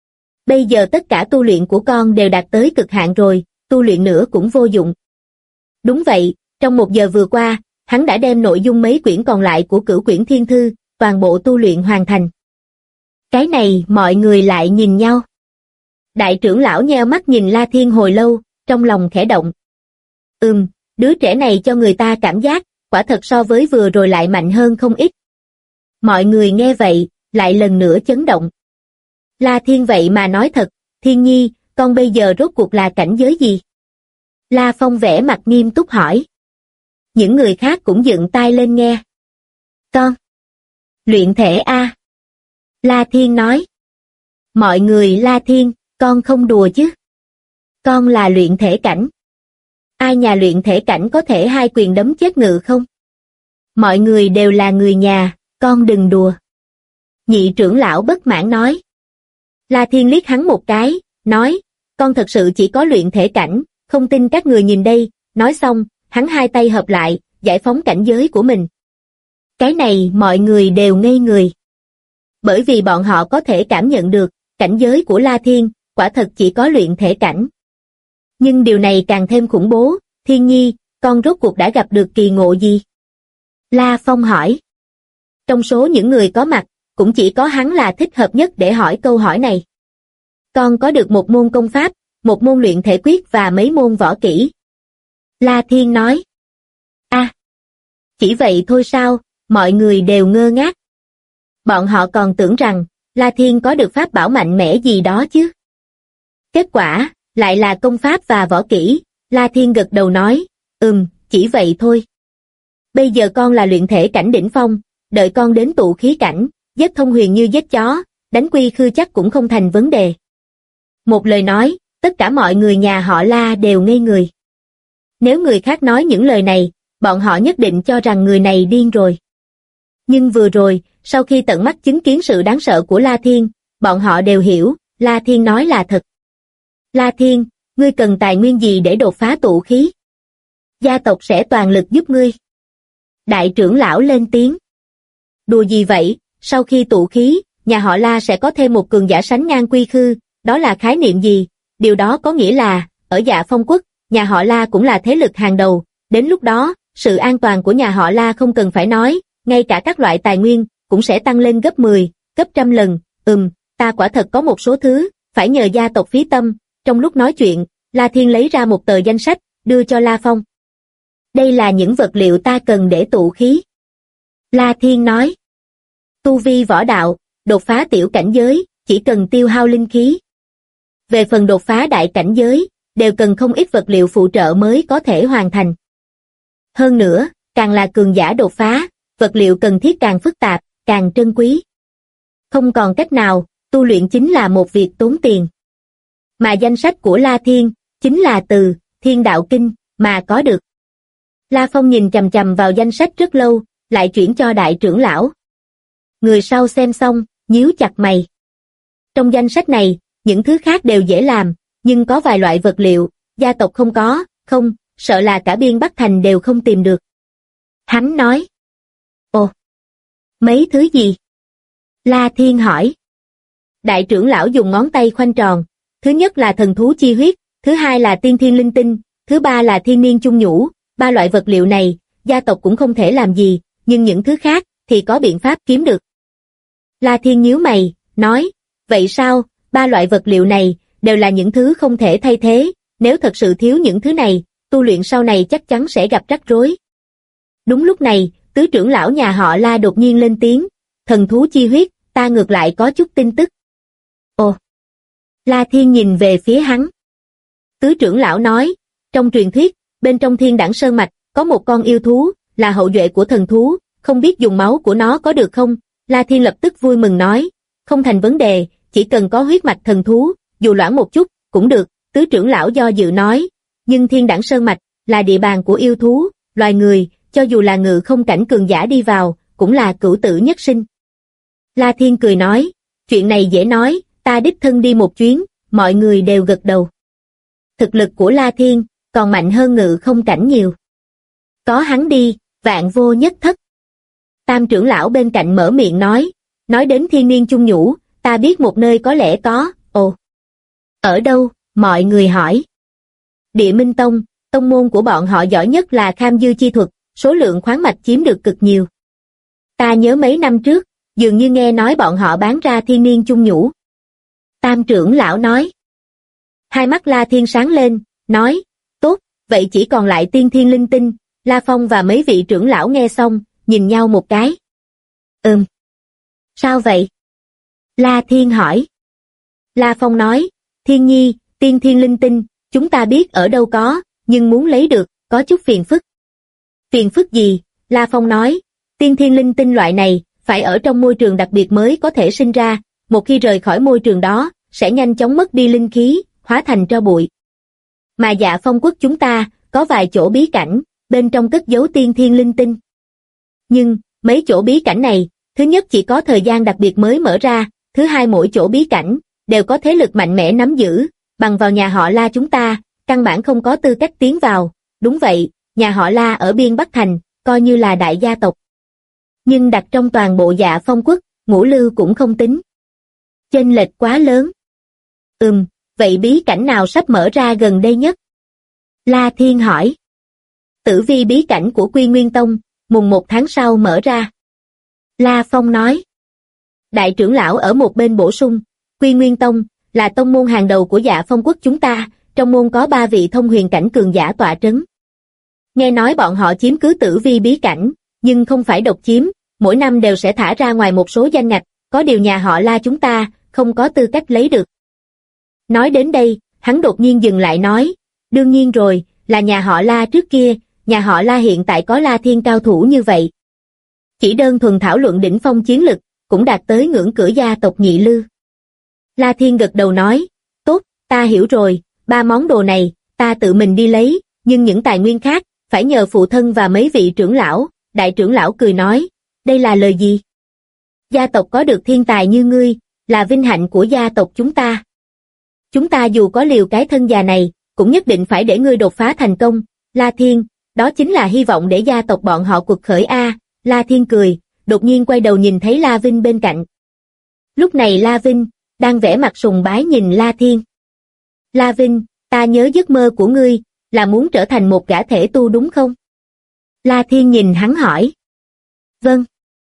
Bây giờ tất cả tu luyện của con đều đạt tới cực hạn rồi, tu luyện nữa cũng vô dụng. Đúng vậy, trong 1 giờ vừa qua, hắn đã đem nội dung mấy quyển còn lại của Cửu Quyển Thiên Thư, toàn bộ tu luyện hoàn thành. Cái này mọi người lại nhìn nhau. Đại trưởng lão nheo mắt nhìn La Thiên hồi lâu, trong lòng khẽ động. Đứa trẻ này cho người ta cảm giác, quả thật so với vừa rồi lại mạnh hơn không ít. Mọi người nghe vậy, lại lần nữa chấn động. La Thiên vậy mà nói thật, Thiên Nhi, con bây giờ rốt cuộc là cảnh giới gì? La Phong vẻ mặt nghiêm túc hỏi. Những người khác cũng dựng tai lên nghe. Con. Luyện thể A. La Thiên nói. Mọi người La Thiên, con không đùa chứ. Con là luyện thể cảnh. Ai nhà luyện thể cảnh có thể 2 quyền đấm chết ngự không? Mọi người đều là người nhà, con đừng đùa. Nhị trưởng lão bất mãn nói. La Thiên liếc hắn một cái, nói, con thật sự chỉ có luyện thể cảnh, không tin các người nhìn đây, nói xong, hắn 2 tay hợp lại, giải phóng cảnh giới của mình. Cái này mọi người đều ngây người. Bởi vì bọn họ có thể cảm nhận được, cảnh giới của La Thiên, quả thật chỉ có luyện thể cảnh. Nhưng điều này càng thêm khủng bố, Thiên Nhi, con rốt cuộc đã gặp được kỳ ngộ gì? La Phong hỏi. Trong số những người có mặt, cũng chỉ có hắn là thích hợp nhất để hỏi câu hỏi này. Con có được 1 môn công pháp, 1 môn luyện thể quyết và mấy môn võ kỹ. La Thiên nói. Chỉ vậy thôi sao, mọi người đều ngơ ngác. Bọn họ còn tưởng rằng, La Thiên có được pháp bảo mạnh mẽ gì đó chứ. Kết quả, lại là công pháp và võ kỹ, La Thiên gật đầu nói, chỉ vậy thôi. Bây giờ con là luyện thể cảnh đỉnh phong, đợi con đến tụ khí cảnh, giết thông huyền như giết chó, đánh quy khư chắc cũng không thành vấn đề. Một lời nói, tất cả mọi người nhà họ La đều ngây người. Nếu người khác nói những lời này, bọn họ nhất định cho rằng người này điên rồi. Nhưng vừa rồi, sau khi tận mắt chứng kiến sự đáng sợ của La Thiên, bọn họ đều hiểu, La Thiên nói là thật. La Thiên, ngươi cần tài nguyên gì để đột phá tụ khí? Gia tộc sẽ toàn lực giúp ngươi. Đại trưởng lão lên tiếng. Đùa gì vậy, sau khi tụ khí, nhà họ La sẽ có thêm một cường giả sánh ngang quy khư, đó là khái niệm gì? Điều đó có nghĩa là, ở Dạ Phong quốc, nhà họ La cũng là thế lực hàng đầu, đến lúc đó, sự an toàn của nhà họ La không cần phải nói, ngay cả các loại tài nguyên, cũng sẽ tăng lên gấp 10, gấp trăm lần, ta quả thật có một số thứ, phải nhờ gia tộc phí tâm. Trong lúc nói chuyện, La Thiên lấy ra một tờ danh sách, đưa cho La Phong. Đây là những vật liệu ta cần để tụ khí. La Thiên nói. Tu vi võ đạo, đột phá tiểu cảnh giới, chỉ cần tiêu hao linh khí. Về phần đột phá đại cảnh giới, đều cần không ít vật liệu phụ trợ mới có thể hoàn thành. Hơn nữa, càng là cường giả đột phá, vật liệu cần thiết càng phức tạp, càng trân quý. Không còn cách nào, tu luyện chính là một việc tốn tiền. Mà danh sách của La Thiên, chính là từ Thiên Đạo Kinh, mà có được. La Phong nhìn chằm chằm vào danh sách rất lâu, lại chuyển cho đại trưởng lão. Người sau xem xong, nhíu chặt mày. Trong danh sách này, những thứ khác đều dễ làm, nhưng có vài loại vật liệu, gia tộc không có, không, sợ là cả Biên Bắc Thành đều không tìm được. Hắn nói. Ồ, mấy thứ gì? La Thiên hỏi. Đại trưởng lão dùng ngón tay khoanh tròn, thứ nhất là thần thú chi huyết, thứ hai là tiên thiên linh tinh, thứ ba là thiên niên chung nhũ, 3 loại vật liệu này, gia tộc cũng không thể làm gì, nhưng những thứ khác, thì có biện pháp kiếm được. La Thiên nhíu mày, nói, vậy sao, 3 loại vật liệu này, đều là những thứ không thể thay thế, nếu thật sự thiếu những thứ này, tu luyện sau này chắc chắn sẽ gặp rắc rối. Đúng lúc này, tứ trưởng lão nhà họ La đột nhiên lên tiếng, thần thú chi huyết, ta ngược lại có chút tin tức. Ồ! La Thiên nhìn về phía hắn. Tứ trưởng lão nói, trong truyền thuyết, bên trong Thiên Đẳng Sơn Mạch, có một con yêu thú, là hậu duệ của thần thú, không biết dùng máu của nó có được không? La Thiên lập tức vui mừng nói, không thành vấn đề, chỉ cần có huyết mạch thần thú, dù loãng một chút, cũng được. Tứ trưởng lão do dự nói, nhưng Thiên Đẳng Sơn Mạch, là địa bàn của yêu thú, loài người, cho dù là ngự không cảnh cường giả đi vào, cũng là cửu tử nhất sinh. La Thiên cười nói, chuyện này dễ nói, ta đích thân đi một chuyến, mọi người đều gật đầu. Thực lực của La Thiên, còn mạnh hơn ngự không cảnh nhiều. Có hắn đi, vạn vô nhất thất. Tam trưởng lão bên cạnh mở miệng nói đến thiên niên chung nhũ, ta biết một nơi có lẽ có, ồ, Ở đâu? Mọi người hỏi. Địa Minh Tông, tông môn của bọn họ giỏi nhất là kham dư chi thuật, số lượng khoáng mạch chiếm được cực nhiều. Ta nhớ mấy năm trước, dường như nghe nói bọn họ bán ra thiên niên chung nhũ. Tam trưởng lão nói. Hai mắt La Thiên sáng lên, nói, tốt, vậy chỉ còn lại tiên thiên linh tinh. La Phong và mấy vị trưởng lão nghe xong, nhìn nhau một cái. Sao vậy? La Thiên hỏi. La Phong nói, Thiên Nhi, tiên thiên linh tinh, chúng ta biết ở đâu có, nhưng muốn lấy được, có chút phiền phức. Phiền phức gì? La Phong nói, tiên thiên linh tinh loại này, phải ở trong môi trường đặc biệt mới có thể sinh ra, một khi rời khỏi môi trường đó, sẽ nhanh chóng mất đi linh khí, hóa thành tro bụi. Mà Dạ Phong quốc chúng ta, có vài chỗ bí cảnh, bên trong cất giấu tiên thiên linh tinh. Nhưng, mấy chỗ bí cảnh này, thứ nhất chỉ có thời gian đặc biệt mới mở ra, thứ hai mỗi chỗ bí cảnh, đều có thế lực mạnh mẽ nắm giữ, bằng vào nhà họ La chúng ta, căn bản không có tư cách tiến vào. Đúng vậy, nhà họ La ở biên Bắc Thành, coi như là đại gia tộc. Nhưng đặt trong toàn bộ Dạ Phong quốc, Ngũ Lư cũng không tính. Chênh lệch quá lớn. Vậy bí cảnh nào sắp mở ra gần đây nhất? La Thiên hỏi. Tử vi bí cảnh của Quy Nguyên Tông, mùng 1 tháng sau mở ra. La Phong nói. Đại trưởng lão ở một bên bổ sung, Quy Nguyên Tông, là tông môn hàng đầu của Dạ Phong quốc chúng ta, trong môn có 3 vị thông huyền cảnh cường giả tọa trấn. Nghe nói bọn họ chiếm cứ tử vi bí cảnh, nhưng không phải độc chiếm, mỗi năm đều sẽ thả ra ngoài một số danh ngạch, có điều nhà họ La chúng ta, không có tư cách lấy được. Nói đến đây, hắn đột nhiên dừng lại nói, đương nhiên rồi, là nhà họ La trước kia, nhà họ La hiện tại có La Thiên cao thủ như vậy. Chỉ đơn thuần thảo luận đỉnh phong chiến lực, cũng đạt tới ngưỡng cửa gia tộc Nhị Lư. La Thiên gật đầu nói, tốt, ta hiểu rồi, 3 món đồ này, ta tự mình đi lấy, nhưng những tài nguyên khác, phải nhờ phụ thân và mấy vị trưởng lão. Đại trưởng lão cười nói, đây là lời gì? Gia tộc có được thiên tài như ngươi, là vinh hạnh của gia tộc chúng ta. Chúng ta dù có liều cái thân già này, cũng nhất định phải để ngươi đột phá thành công. La Thiên, đó chính là hy vọng để gia tộc bọn họ quật khởi a. La Thiên cười, đột nhiên quay đầu nhìn thấy La Vinh bên cạnh. Lúc này La Vinh, đang vẻ mặt sùng bái nhìn La Thiên. La Vinh, ta nhớ giấc mơ của ngươi, là muốn trở thành một gã thể tu đúng không? La Thiên nhìn hắn hỏi. Vâng.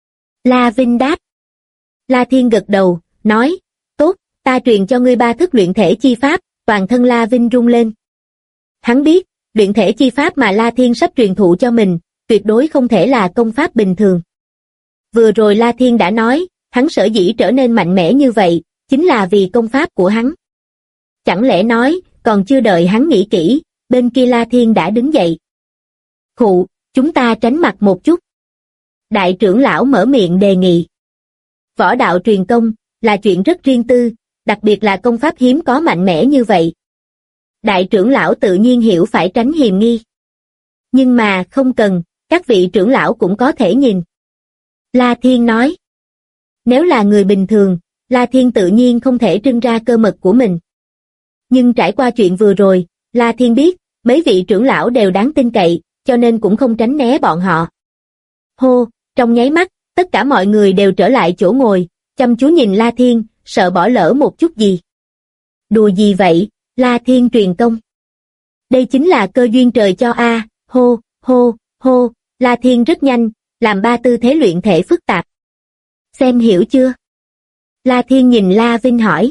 La Vinh đáp. La Thiên gật đầu, nói, tốt, ta truyền cho ngươi 3 thức luyện thể chi pháp. Toàn thân La Vinh rung lên. Hắn biết, luyện thể chi pháp mà La Thiên sắp truyền thụ cho mình, tuyệt đối không thể là công pháp bình thường. Vừa rồi La Thiên đã nói, hắn sở dĩ trở nên mạnh mẽ như vậy, chính là vì công pháp của hắn. Chẳng lẽ nói, còn chưa đợi hắn nghĩ kỹ, bên kia La Thiên đã đứng dậy. Khụ, chúng ta tránh mặt một chút. Đại trưởng lão mở miệng đề nghị. Võ đạo truyền công, là chuyện rất riêng tư, đặc biệt là công pháp hiếm có mạnh mẽ như vậy. Đại trưởng lão tự nhiên hiểu phải tránh hiềm nghi. Nhưng mà không cần, các vị trưởng lão cũng có thể nhìn. La Thiên nói. Nếu là người bình thường, La Thiên tự nhiên không thể trưng ra cơ mật của mình. Nhưng trải qua chuyện vừa rồi, La Thiên biết, mấy vị trưởng lão đều đáng tin cậy, cho nên cũng không tránh né bọn họ. Hô, trong nháy mắt, tất cả mọi người đều trở lại chỗ ngồi, chăm chú nhìn La Thiên, sợ bỏ lỡ một chút gì. Đùa gì vậy, La Thiên truyền công. Đây chính là cơ duyên trời cho a. Hô, hô, hô, La Thiên rất nhanh, làm 3 tư thế luyện thể phức tạp. Xem hiểu chưa? La Thiên nhìn La Vinh hỏi.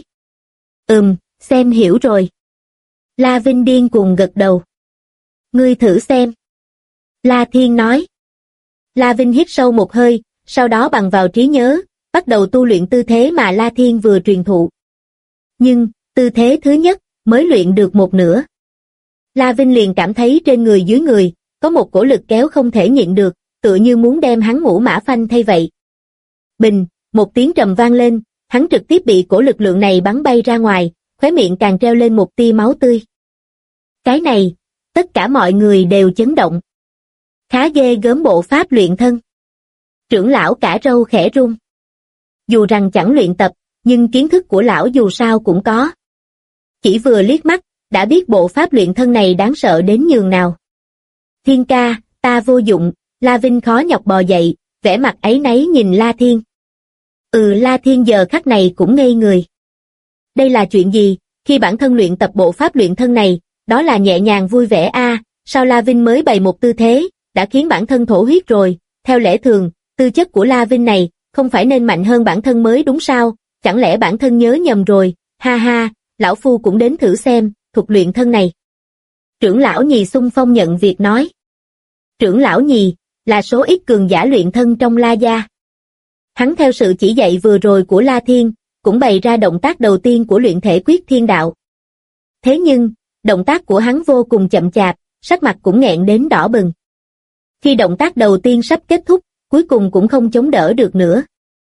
Xem hiểu rồi. La Vinh điên cuồng gật đầu. Ngươi thử xem. La Thiên nói. La Vinh hít sâu một hơi, sau đó bằng vào trí nhớ, bắt đầu tu luyện tư thế mà La Thiên vừa truyền thụ. Nhưng, tư thế thứ nhất, mới luyện được một nửa. La Vinh liền cảm thấy trên người dưới người, có một cổ lực kéo không thể nhịn được, tựa như muốn đem hắn ngũ mã phanh thay vậy. Bình, một tiếng trầm vang lên, hắn trực tiếp bị cổ lực lượng này bắn bay ra ngoài, khóe miệng càng treo lên một tia máu tươi. Cái này, tất cả mọi người đều chấn động. Khá ghê gớm bộ pháp luyện thân. Trưởng lão cả râu khẽ run. Dù rằng chẳng luyện tập, nhưng kiến thức của lão dù sao cũng có. Chỉ vừa liếc mắt, đã biết bộ pháp luyện thân này đáng sợ đến nhường nào. Thiên ca, ta vô dụng. La Vinh khó nhọc bò dậy, vẻ mặt áy náy nhìn La Thiên. La Thiên giờ khắc này cũng ngây người. Đây là chuyện gì? khi bản thân luyện tập bộ pháp luyện thân này, đó là nhẹ nhàng vui vẻ a. Sao La Vinh mới bày một tư thế, đã khiến bản thân thổ huyết rồi, theo lẽ thường, tư chất của La Vinh này, không phải nên mạnh hơn bản thân mới đúng sao, chẳng lẽ bản thân nhớ nhầm rồi, ha ha, lão phu cũng đến thử xem, thuật luyện thân này. Trưởng lão Nhì xung phong nhận việc nói. Trưởng lão Nhì, là số ít cường giả luyện thân trong La gia. Hắn theo sự chỉ dạy vừa rồi của La Thiên, cũng bày ra động tác đầu tiên của luyện thể quyết thiên đạo. Thế nhưng, động tác của hắn vô cùng chậm chạp, sắc mặt cũng nghẹn đến đỏ bừng. Khi động tác đầu tiên sắp kết thúc, cuối cùng cũng không chống đỡ được nữa.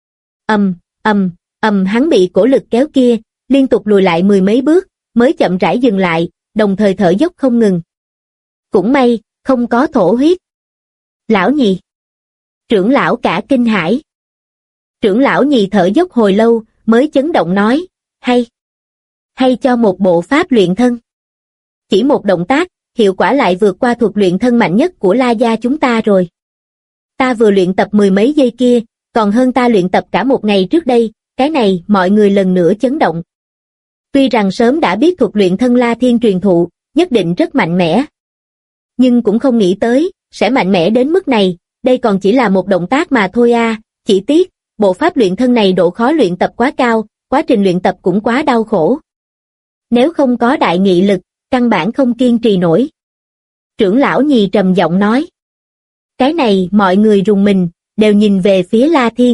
Hắn bị cổ lực kéo kia, liên tục lùi lại mười mấy bước, mới chậm rãi dừng lại, đồng thời thở dốc không ngừng. Cũng may, không có thổ huyết. Lão Nhì. Trưởng lão cả kinh hãi. Trưởng lão Nhì thở dốc hồi lâu, mới chấn động nói, hay cho một bộ pháp luyện thân. Chỉ một động tác, hiệu quả lại vượt qua thuật luyện thân mạnh nhất của La gia chúng ta rồi. Ta vừa luyện tập mười mấy giây kia, còn hơn ta luyện tập cả một ngày trước đây, cái này mọi người lần nữa chấn động. Tuy rằng sớm đã biết thuật luyện thân La Thiên truyền thụ, nhất định rất mạnh mẽ. Nhưng cũng không nghĩ tới, sẽ mạnh mẽ đến mức này, đây còn chỉ là một động tác mà thôi a. Chỉ tiếc, bộ pháp luyện thân này độ khó luyện tập quá cao, quá trình luyện tập cũng quá đau khổ. Nếu không có đại nghị lực, căn bản không kiên trì nổi. Trưởng lão Nhì trầm giọng nói. Cái này mọi người rùng mình, đều nhìn về phía La Thiên.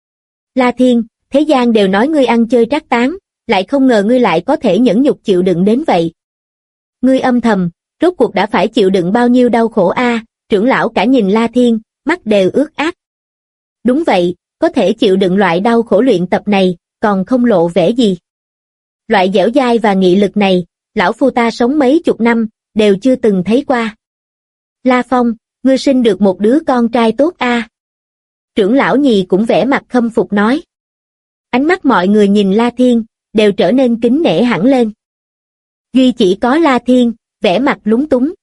La Thiên, thế gian đều nói ngươi ăn chơi trác táng, lại không ngờ ngươi lại có thể nhẫn nhục chịu đựng đến vậy. Ngươi âm thầm, rốt cuộc đã phải chịu đựng bao nhiêu đau khổ a? Trưởng lão cả nhìn La Thiên, mắt đều ướt át. Đúng vậy, có thể chịu đựng loại đau khổ luyện tập này, còn không lộ vẻ gì. Loại dẻo dai và nghị lực này, lão phu ta sống mấy chục năm, đều chưa từng thấy qua. La Phong, ngươi sinh được một đứa con trai tốt a. Trưởng lão Nhì cũng vẻ mặt khâm phục nói. Ánh mắt mọi người nhìn La Thiên, đều trở nên kính nể hẳn lên. Duy chỉ có La Thiên, vẻ mặt lúng túng.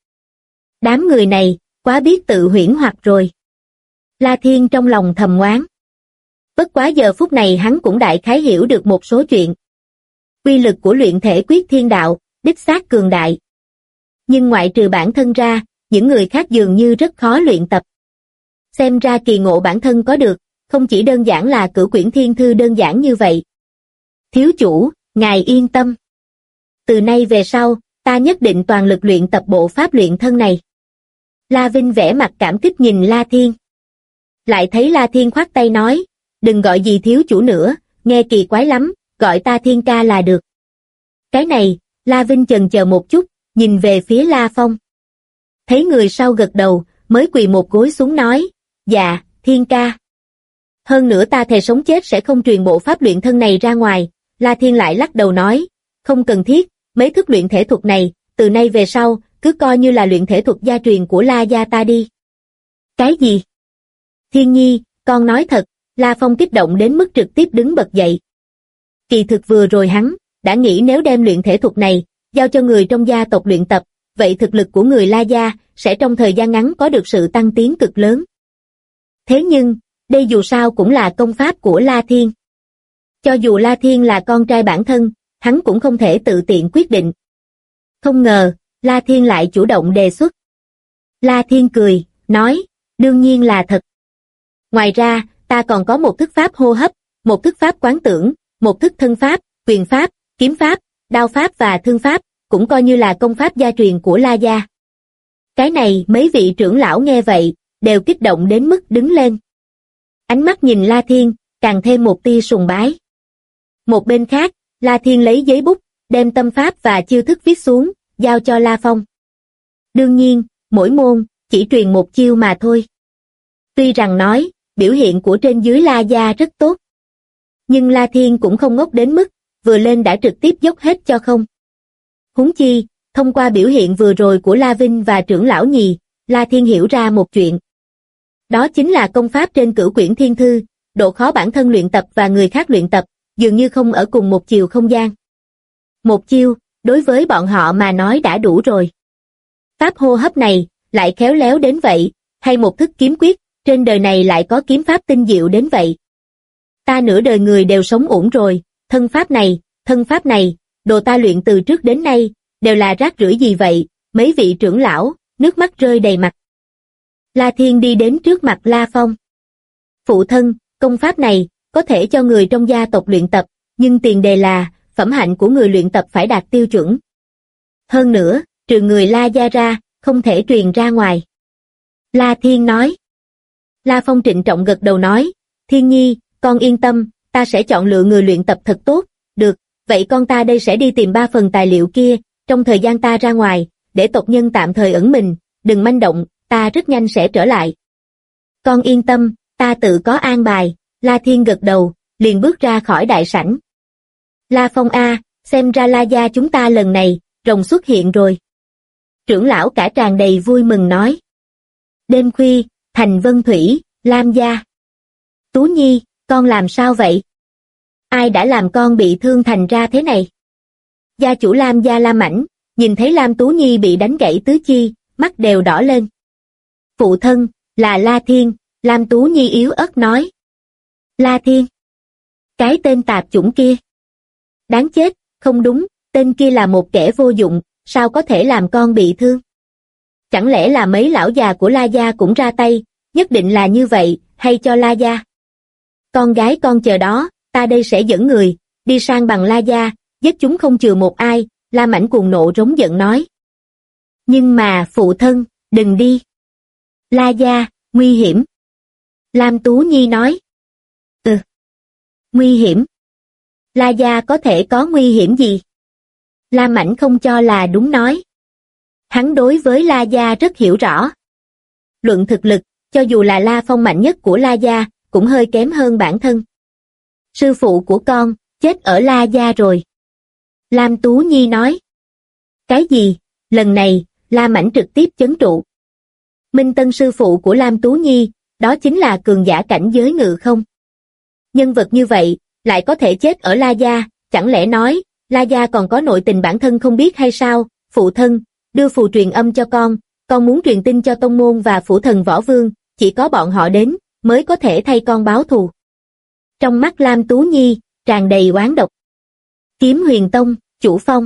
Đám người này, quá biết tự huyễn hoặc rồi. La Thiên trong lòng thầm oán. Bất quá giờ phút này hắn cũng đại khái hiểu được một số chuyện. Quy lực của luyện thể quyết thiên đạo, đích xác cường đại. Nhưng ngoại trừ bản thân ra, những người khác dường như rất khó luyện tập. Xem ra kỳ ngộ bản thân có được, không chỉ đơn giản là Cửu Quyển Thiên Thư đơn giản như vậy. Thiếu chủ, ngài yên tâm. Từ nay về sau, ta nhất định toàn lực luyện tập bộ pháp luyện thân này. La Vinh vẻ mặt cảm kích nhìn La Thiên. Lại thấy La Thiên khoát tay nói, đừng gọi gì thiếu chủ nữa, nghe kỳ quái lắm, gọi ta Thiên ca là được. Cái này, La Vinh chần chờ một chút, nhìn về phía La Phong. Thấy người sau gật đầu, mới quỳ một gối xuống nói, dạ, Thiên ca. Hơn nữa ta thề sống chết sẽ không truyền bộ pháp luyện thân này ra ngoài. La Thiên lại lắc đầu nói, không cần thiết, mấy thức luyện thể thuật này, từ nay về sau, cứ coi như là luyện thể thuật gia truyền của La gia ta đi. Cái gì? Thiên Nhi, con nói thật, La Phong kích động đến mức trực tiếp đứng bật dậy. Kỳ thực vừa rồi hắn, đã nghĩ nếu đem luyện thể thuật này, giao cho người trong gia tộc luyện tập, vậy thực lực của người La gia, sẽ trong thời gian ngắn có được sự tăng tiến cực lớn. Thế nhưng, đây dù sao cũng là công pháp của La Thiên. Cho dù La Thiên là con trai bản thân, hắn cũng không thể tự tiện quyết định. Không ngờ, La Thiên lại chủ động đề xuất. La Thiên cười, nói, đương nhiên là thật. Ngoài ra, ta còn có một thức pháp hô hấp, một thức pháp quán tưởng, một thức thân pháp, quyền pháp, kiếm pháp, đao pháp và thương pháp, cũng coi như là công pháp gia truyền của La gia. Cái này mấy vị trưởng lão nghe vậy, đều kích động đến mức đứng lên. Ánh mắt nhìn La Thiên, càng thêm một tia sùng bái. Một bên khác, La Thiên lấy giấy bút, đem tâm pháp và chiêu thức viết xuống, giao cho La Phong. Đương nhiên, mỗi môn, chỉ truyền một chiêu mà thôi. Tuy rằng nói, biểu hiện của trên dưới La gia rất tốt. Nhưng La Thiên cũng không ngốc đến mức, vừa lên đã trực tiếp dốc hết cho không. Huống chi, thông qua biểu hiện vừa rồi của La Vinh và trưởng lão Nhì, La Thiên hiểu ra một chuyện. Đó chính là công pháp trên Cửu Quyển Thiên Thư, độ khó bản thân luyện tập và người khác luyện tập, dường như không ở cùng một chiều không gian. Một chiêu, đối với bọn họ mà nói đã đủ rồi. Pháp hô hấp này, lại khéo léo đến vậy, hay một thức kiếm quyết, trên đời này lại có kiếm pháp tinh diệu đến vậy. Ta nửa đời người đều sống ổn rồi, thân pháp này, đồ ta luyện từ trước đến nay, đều là rác rưởi gì vậy, mấy vị trưởng lão, nước mắt rơi đầy mặt. La Thiên đi đến trước mặt La Phong. Phụ thân, công pháp này, có thể cho người trong gia tộc luyện tập, nhưng tiền đề là, phẩm hạnh của người luyện tập phải đạt tiêu chuẩn. Hơn nữa, trừ người La gia ra, không thể truyền ra ngoài. La Thiên nói. La Phong trịnh trọng gật đầu nói, Thiên Nhi, con yên tâm, ta sẽ chọn lựa người luyện tập thật tốt, được, vậy con ta đây sẽ đi tìm 3 phần tài liệu kia, trong thời gian ta ra ngoài, để tộc nhân tạm thời ẩn mình, đừng manh động, ta rất nhanh sẽ trở lại. Con yên tâm, ta tự có an bài, La Thiên gật đầu, liền bước ra khỏi đại sảnh. La Phong a, xem ra La gia chúng ta lần này, rồng xuất hiện rồi. Trưởng lão cả tràn đầy vui mừng nói. Đêm khuya, thành Vân Thủy, Lam gia. Tú Nhi, con làm sao vậy? Ai đã làm con bị thương thành ra thế này? Gia chủ Lam gia Lam Mãnh, nhìn thấy Lam Tú Nhi bị đánh gãy tứ chi, mắt đều đỏ lên. Phụ thân, là La Thiên, Lam Tú Nhi yếu ớt nói. La Thiên? Cái tên tạp chủng kia. Đáng chết, không đúng, tên kia là một kẻ vô dụng, sao có thể làm con bị thương? Chẳng lẽ là mấy lão già của La gia cũng ra tay, nhất định là như vậy, hay cho La gia? Con gái con chờ đó, ta đây sẽ dẫn người, đi sang bằng La gia, giết chúng không chừa một ai, La Mãnh cuồng nộ rống giận nói. Nhưng mà, phụ thân, đừng đi. La gia, nguy hiểm. Lam Tú Nhi nói. Nguy hiểm. La gia có thể có nguy hiểm gì? La Mãnh không cho là đúng nói. Hắn đối với La gia rất hiểu rõ. Luận thực lực, cho dù là La Phong mạnh nhất của La gia, cũng hơi kém hơn bản thân. Sư phụ của con, chết ở La gia rồi. Lam Tú Nhi nói. Cái gì? Lần này, La Mãnh trực tiếp chấn trụ. Minh Tân sư phụ của Lam Tú Nhi, đó chính là cường giả cảnh giới ngự không? Nhân vật như vậy, lại có thể chết ở La gia, chẳng lẽ nói, La gia còn có nội tình bản thân không biết hay sao? Phụ thân, đưa phù truyền âm cho con muốn truyền tin cho tông môn và phủ thần võ vương, chỉ có bọn họ đến, mới có thể thay con báo thù. Trong mắt Lam Tú Nhi, tràn đầy oán độc. Kiếm Huyền Tông, chủ phong.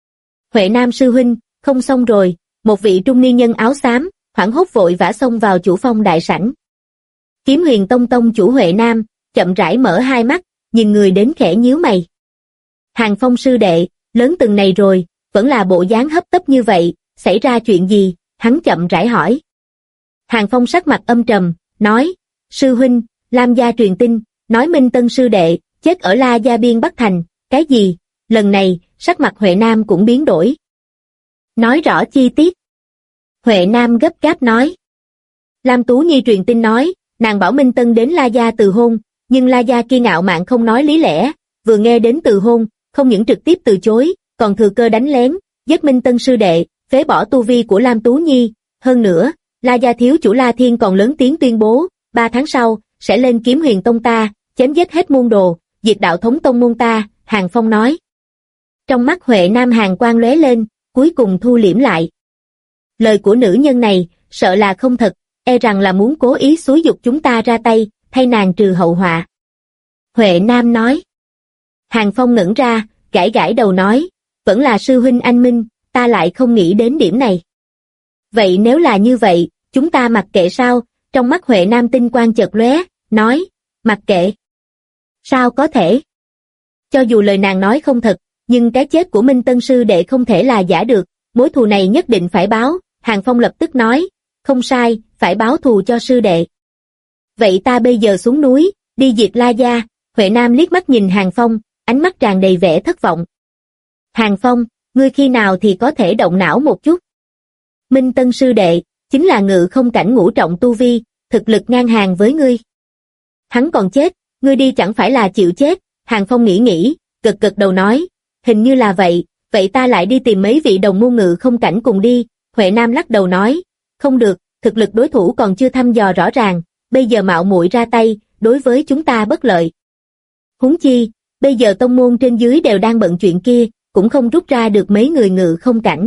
Huệ Nam sư huynh, không xong rồi, một vị trung niên nhân áo xám, hoảng hốt vội vã xông vào chủ phong đại sảnh. Kiếm Huyền Tông tông chủ Huệ Nam, chậm rãi mở hai mắt, nhìn người đến khẽ nhíu mày. Hàng Phong sư đệ, lớn từng này rồi, vẫn là bộ dáng hấp tấp như vậy, xảy ra chuyện gì? Hắn chậm rãi hỏi. Hàng Phong sắc mặt âm trầm, nói, sư huynh, Lam gia truyền tin, nói Minh Tân sư đệ, chết ở La gia biên Bắc Thành, cái gì? Lần này, sắc mặt Huệ Nam cũng biến đổi. Nói rõ chi tiết. Huệ Nam gấp gáp nói. Lam Tú Nhi truyền tin nói, nàng bảo Minh Tân đến La gia từ hôn, nhưng La gia kia ngạo mạn không nói lý lẽ, vừa nghe đến từ hôn, không những trực tiếp từ chối, còn thừa cơ đánh lén, giết Minh Tân sư đệ, phế bỏ tu vi của Lam Tú Nhi. Hơn nữa, La gia thiếu chủ La Thiên còn lớn tiếng tuyên bố, 3 tháng sau, sẽ lên Kiếm Huyền Tông ta, chém giết hết môn đồ, diệt đạo thống tông môn ta, Hàng Phong nói. Trong mắt Huệ Nam hàn quang lóe lên, cuối cùng thu liễm lại. Lời của nữ nhân này, sợ là không thật, e rằng là muốn cố ý xúi giục chúng ta ra tay, thay nàng trừ hậu họa. Huệ Nam nói. Hàng Phong ngẩn ra, gãi gãi đầu nói, vẫn là sư huynh anh minh, ta lại không nghĩ đến điểm này. Vậy nếu là như vậy, chúng ta mặc kệ sao? Trong mắt Huệ Nam tinh quang chợt lóe, nói, mặc kệ. Sao có thể? Cho dù lời nàng nói không thật, nhưng cái chết của Minh Tân sư đệ không thể là giả được, mối thù này nhất định phải báo. Hàng Phong lập tức nói, không sai, phải báo thù cho sư đệ. Vậy ta bây giờ xuống núi, đi diệt La gia. Huệ Nam liếc mắt nhìn Hàng Phong, ánh mắt tràn đầy vẻ thất vọng. Hàng Phong, ngươi khi nào thì có thể động não một chút? Minh Tân sư đệ, chính là ngự không cảnh ngũ trọng tu vi, thực lực ngang hàng với ngươi. Hắn còn chết, ngươi đi chẳng phải là chịu chết. Hàng Phong nghĩ, gật gật đầu nói, hình như là vậy, vậy ta lại đi tìm mấy vị đồng môn ngự không cảnh cùng đi. Huệ Nam lắc đầu nói, không được, thực lực đối thủ còn chưa thăm dò rõ ràng, bây giờ mạo muội ra tay, đối với chúng ta bất lợi. Huống chi, bây giờ tông môn trên dưới đều đang bận chuyện kia, cũng không rút ra được mấy người ngự không cảnh.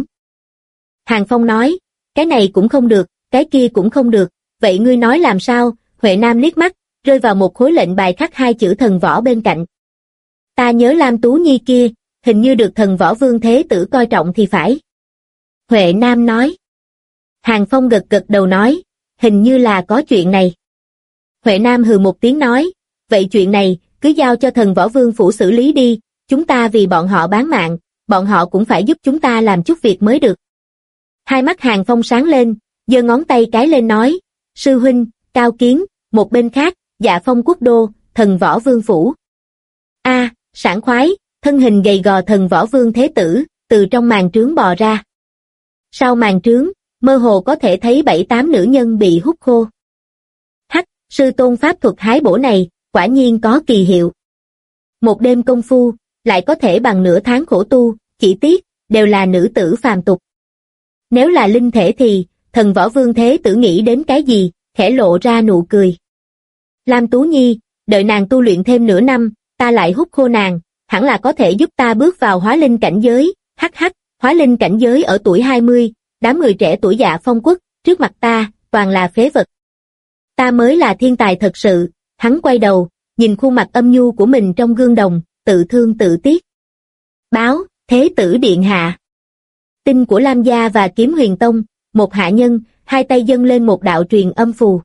Hàng Phong nói, cái này cũng không được, cái kia cũng không được, vậy ngươi nói làm sao? Huệ Nam liếc mắt, rơi vào một khối lệnh bài khắc 2 chữ thần võ bên cạnh. Ta nhớ Lam Tú Nhi kia, hình như được thần võ vương thế tử coi trọng thì phải. Huệ Nam nói. Hàng Phong gật gật đầu nói, hình như là có chuyện này. Huệ Nam hừ một tiếng nói, vậy chuyện này, cứ giao cho thần võ vương phủ xử lý đi, chúng ta vì bọn họ bán mạng, bọn họ cũng phải giúp chúng ta làm chút việc mới được. Hai mắt Hàng Phong sáng lên, giơ ngón tay cái lên nói, sư huynh, cao kiến, một bên khác, Dạ Phong quốc đô, thần võ vương phủ. A, sảng khoái, thân hình gầy gò thần võ vương thế tử, từ trong màn trướng bò ra. Sau màn trướng, mơ hồ có thể thấy 7-8 nữ nhân bị hút khô. Hắc, sư tôn pháp thuật hái bổ này, quả nhiên có kỳ hiệu. Một đêm công phu, lại có thể bằng nửa tháng khổ tu, chỉ tiếc, đều là nữ tử phàm tục. Nếu là linh thể thì, thần võ vương thế tử nghĩ đến cái gì, khẽ lộ ra nụ cười. Lam Tú Nhi, đợi nàng tu luyện thêm nửa năm, ta lại hút khô nàng, hẳn là có thể giúp ta bước vào hóa linh cảnh giới. Hắc hắc, hóa linh cảnh giới ở tuổi 20, đám người trẻ tuổi Dạ Phong quốc, trước mặt ta, toàn là phế vật. Ta mới là thiên tài thật sự. Hắn quay đầu, nhìn khuôn mặt âm nhu của mình trong gương đồng, tự thương tự tiếc. Báo, thế tử điện hạ. Tin của Lam gia và Kiếm Huyền Tông, một hạ nhân, hai tay dâng lên một đạo truyền âm phù.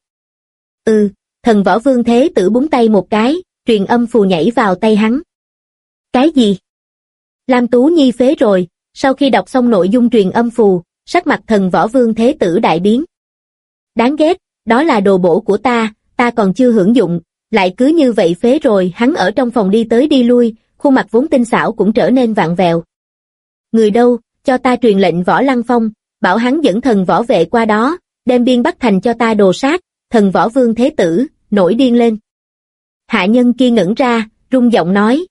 Thần võ vương thế tử búng tay một cái, truyền âm phù nhảy vào tay hắn. Cái gì? Lam Tú Nhi phế rồi, sau khi đọc xong nội dung truyền âm phù, sắc mặt thần võ vương thế tử đại biến. Đáng ghét, đó là đồ bổ của ta còn chưa hưởng dụng, lại cứ như vậy phế rồi. Hắn ở trong phòng đi tới đi lui, khuôn mặt vốn tinh xảo cũng trở nên vặn vẹo. Người đâu, cho ta truyền lệnh Võ Lăng Phong, bảo hắn dẫn thần võ vệ qua đó, đem Biên Bắc Thành cho ta đồ sát. Thần võ vương thế tử nổi điên lên. Hạ nhân kia ngẩn ra, rung giọng nói,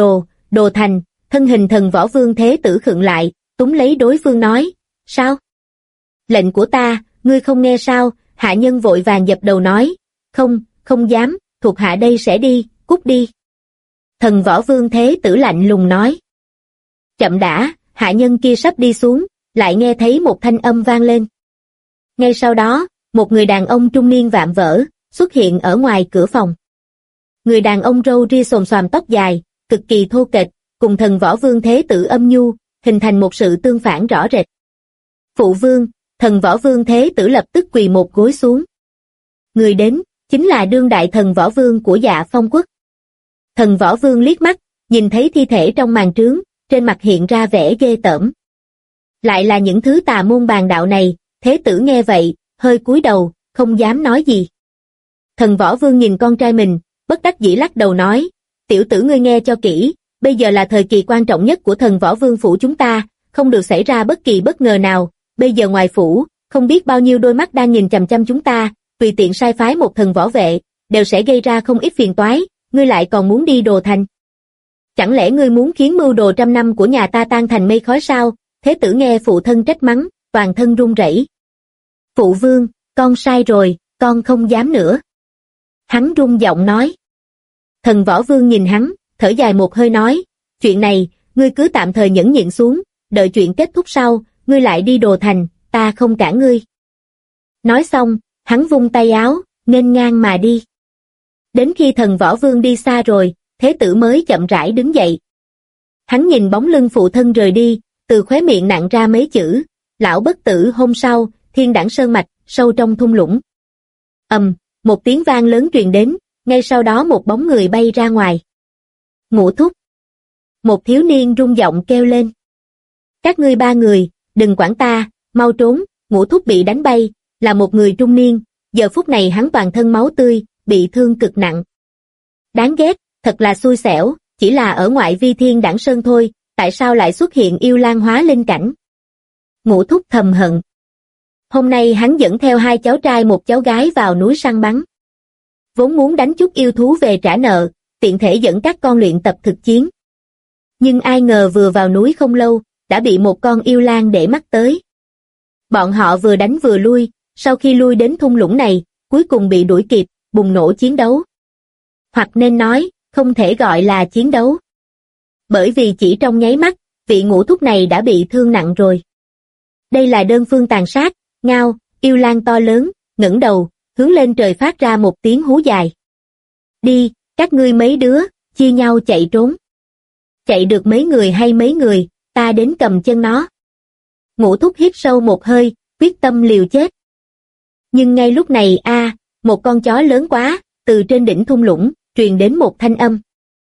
đồ thành. Thân hình thần võ vương thế tử khựng lại, túm lấy đối phương nói, sao? Lệnh của ta, ngươi không nghe sao? Hạ nhân vội vàng dập đầu nói, không dám, thuộc hạ đây sẽ đi, cút đi. Thần võ vương thế tử lạnh lùng nói. Chậm đã, hạ nhân kia sắp đi xuống, lại nghe thấy một thanh âm vang lên. Ngay sau đó, một người đàn ông trung niên vạm vỡ, xuất hiện ở ngoài cửa phòng. Người đàn ông râu ria xồm xoàm tóc dài, cực kỳ thô kệch, cùng thần võ vương thế tử âm nhu, hình thành một sự tương phản rõ rệt. Phụ vương, thần võ vương thế tử lập tức quỳ một gối xuống. Người đến, chính là đương đại thần võ vương của Dạ Phong quốc. Thần võ vương liếc mắt, nhìn thấy thi thể trong màn trướng, trên mặt hiện ra vẻ ghê tởm. Lại là những thứ tà môn bàn đạo này, thế tử nghe vậy, hơi cúi đầu, không dám nói gì. Thần võ vương nhìn con trai mình, bất đắc dĩ lắc đầu nói, tiểu tử ngươi nghe cho kỹ, bây giờ là thời kỳ quan trọng nhất của thần võ vương phủ chúng ta, không được xảy ra bất kỳ bất ngờ nào. Bây giờ ngoài phủ, không biết bao nhiêu đôi mắt đang nhìn chằm chằm chúng ta, tùy tiện sai phái một thần võ vệ, đều sẽ gây ra không ít phiền toái. Ngươi lại còn muốn đi Đồ Thành? Chẳng lẽ ngươi muốn khiến mưu đồ trăm năm của nhà ta tan thành mây khói sao? Thế tử nghe phụ thân trách mắng, toàn thân run rẩy. Phụ vương, con sai rồi, con không dám nữa. Hắn run giọng nói. Thần võ vương nhìn hắn, thở dài một hơi nói, chuyện này, ngươi cứ tạm thời nhẫn nhịn xuống, đợi chuyện kết thúc sau, ngươi lại đi Đồ Thành, ta không cản ngươi. Nói xong, hắn vung tay áo, nghênh ngang mà đi. Đến khi thần võ vương đi xa rồi, thế tử mới chậm rãi đứng dậy. Hắn nhìn bóng lưng phụ thân rời đi, từ khóe miệng nặn ra mấy chữ, lão bất tử. Hôm sau, Thiên Đẳng Sơn mạch, sâu trong thung lũng. Một tiếng vang lớn truyền đến, ngay sau đó một bóng người bay ra ngoài. Ngũ thúc. Một thiếu niên rung giọng kêu lên. Các ngươi ba người, đừng quản ta, mau trốn. Ngũ thúc bị đánh bay, là một người trung niên, giờ phút này hắn toàn thân máu tươi, bị thương cực nặng. Đáng ghét, thật là xui xẻo, chỉ là ở ngoại vi Thiên Đẳng Sơn thôi, tại sao lại xuất hiện yêu lang hóa linh cảnh? Ngũ thúc thầm hận. Hôm nay hắn dẫn theo hai cháu trai một cháu gái vào núi săn bắn. Vốn muốn đánh chút yêu thú về trả nợ, tiện thể dẫn các con luyện tập thực chiến. Nhưng ai ngờ vừa vào núi không lâu, đã bị một con yêu lang để mắt tới. Bọn họ vừa đánh vừa lui, sau khi lui đến thung lũng này, cuối cùng bị đuổi kịp, bùng nổ chiến đấu. Hoặc nên nói, không thể gọi là chiến đấu. Bởi vì chỉ trong nháy mắt, vị ngũ thúc này đã bị thương nặng rồi. Đây là đơn phương tàn sát, ngao, yêu lang to lớn, ngẩng đầu, hướng lên trời phát ra một tiếng hú dài. Đi, các ngươi mấy đứa, chia nhau chạy trốn. chạy được mấy người hay mấy người, ta đến cầm chân nó. Ngũ Thúc hít sâu một hơi, quyết tâm liều chết. Nhưng ngay lúc này một con chó lớn quá, từ trên đỉnh thung lũng, truyền đến một thanh âm.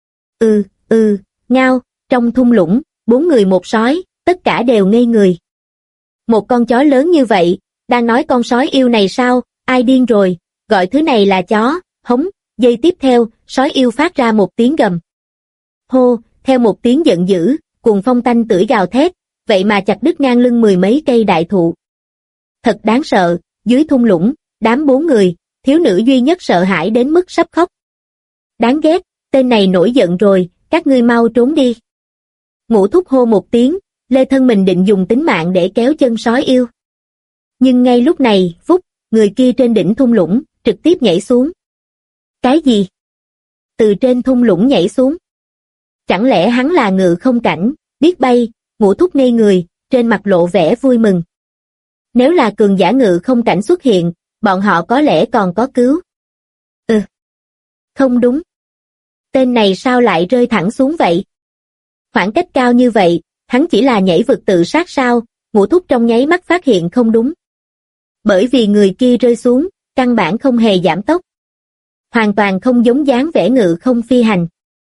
Ngao, trong thung lũng, 4 người một sói, tất cả đều ngây người. Một con chó lớn như vậy, đang nói con sói yêu này sao, ai điên rồi, gọi thứ này là chó, hống, giây tiếp theo, sói yêu phát ra một tiếng gầm. Hô, theo một tiếng giận dữ, cuồng phong tanh tưởi gào thét, vậy mà chặt đứt ngang lưng 10 mấy cây đại thụ. Thật đáng sợ, dưới thung lũng, đám 4 người, thiếu nữ duy nhất sợ hãi đến mức sắp khóc. Đáng ghét, tên này nổi giận rồi, các ngươi mau trốn đi. Ngũ Thúc hô một tiếng, lê thân mình định dùng tính mạng để kéo chân sói yêu. Nhưng ngay lúc này, vút, người kia trên đỉnh thung lũng, trực tiếp nhảy xuống. Cái gì? Từ trên thung lũng nhảy xuống? Chẳng lẽ hắn là ngự không cảnh, biết bay? Ngũ Thúc ngây người, trên mặt lộ vẻ vui mừng. Nếu là cường giả ngự không cảnh xuất hiện, bọn họ có lẽ còn có cứu. Không đúng. Tên này sao lại rơi thẳng xuống vậy? Khoảng cách cao như vậy, hắn chỉ là nhảy vực tự sát sao? Ngũ Thúc trong nháy mắt phát hiện không đúng. Bởi vì người kia rơi xuống, căn bản không hề giảm tốc. Hoàn toàn không giống dáng vẻ ngự không phi hành.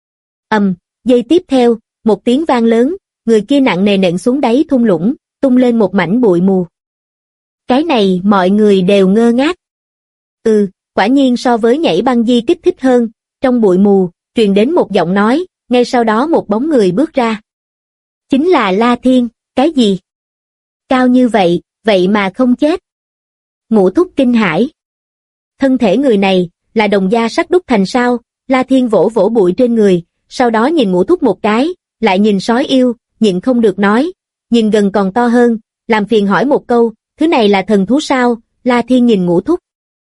Giây tiếp theo, một tiếng vang lớn, người kia nặng nề nện xuống đáy thung lũng, tung lên một mảnh bụi mù. Cái này mọi người đều ngơ ngác. Quả nhiên so với nhảy băng di kích thích hơn, trong bụi mù, truyền đến một giọng nói, ngay sau đó một bóng người bước ra. Chính là La Thiên, cái gì? Cao như vậy, vậy mà không chết. Ngũ Thúc kinh hãi. Thân thể người này, là đồng da sắt đúc thành sao? La Thiên vỗ vỗ bụi trên người, sau đó nhìn Ngũ Thúc một cái, lại nhìn sói yêu, nhịn không được nói, nhìn gần còn to hơn, làm phiền hỏi một câu, thứ này là thần thú sao? La Thiên nhìn Ngũ Thúc.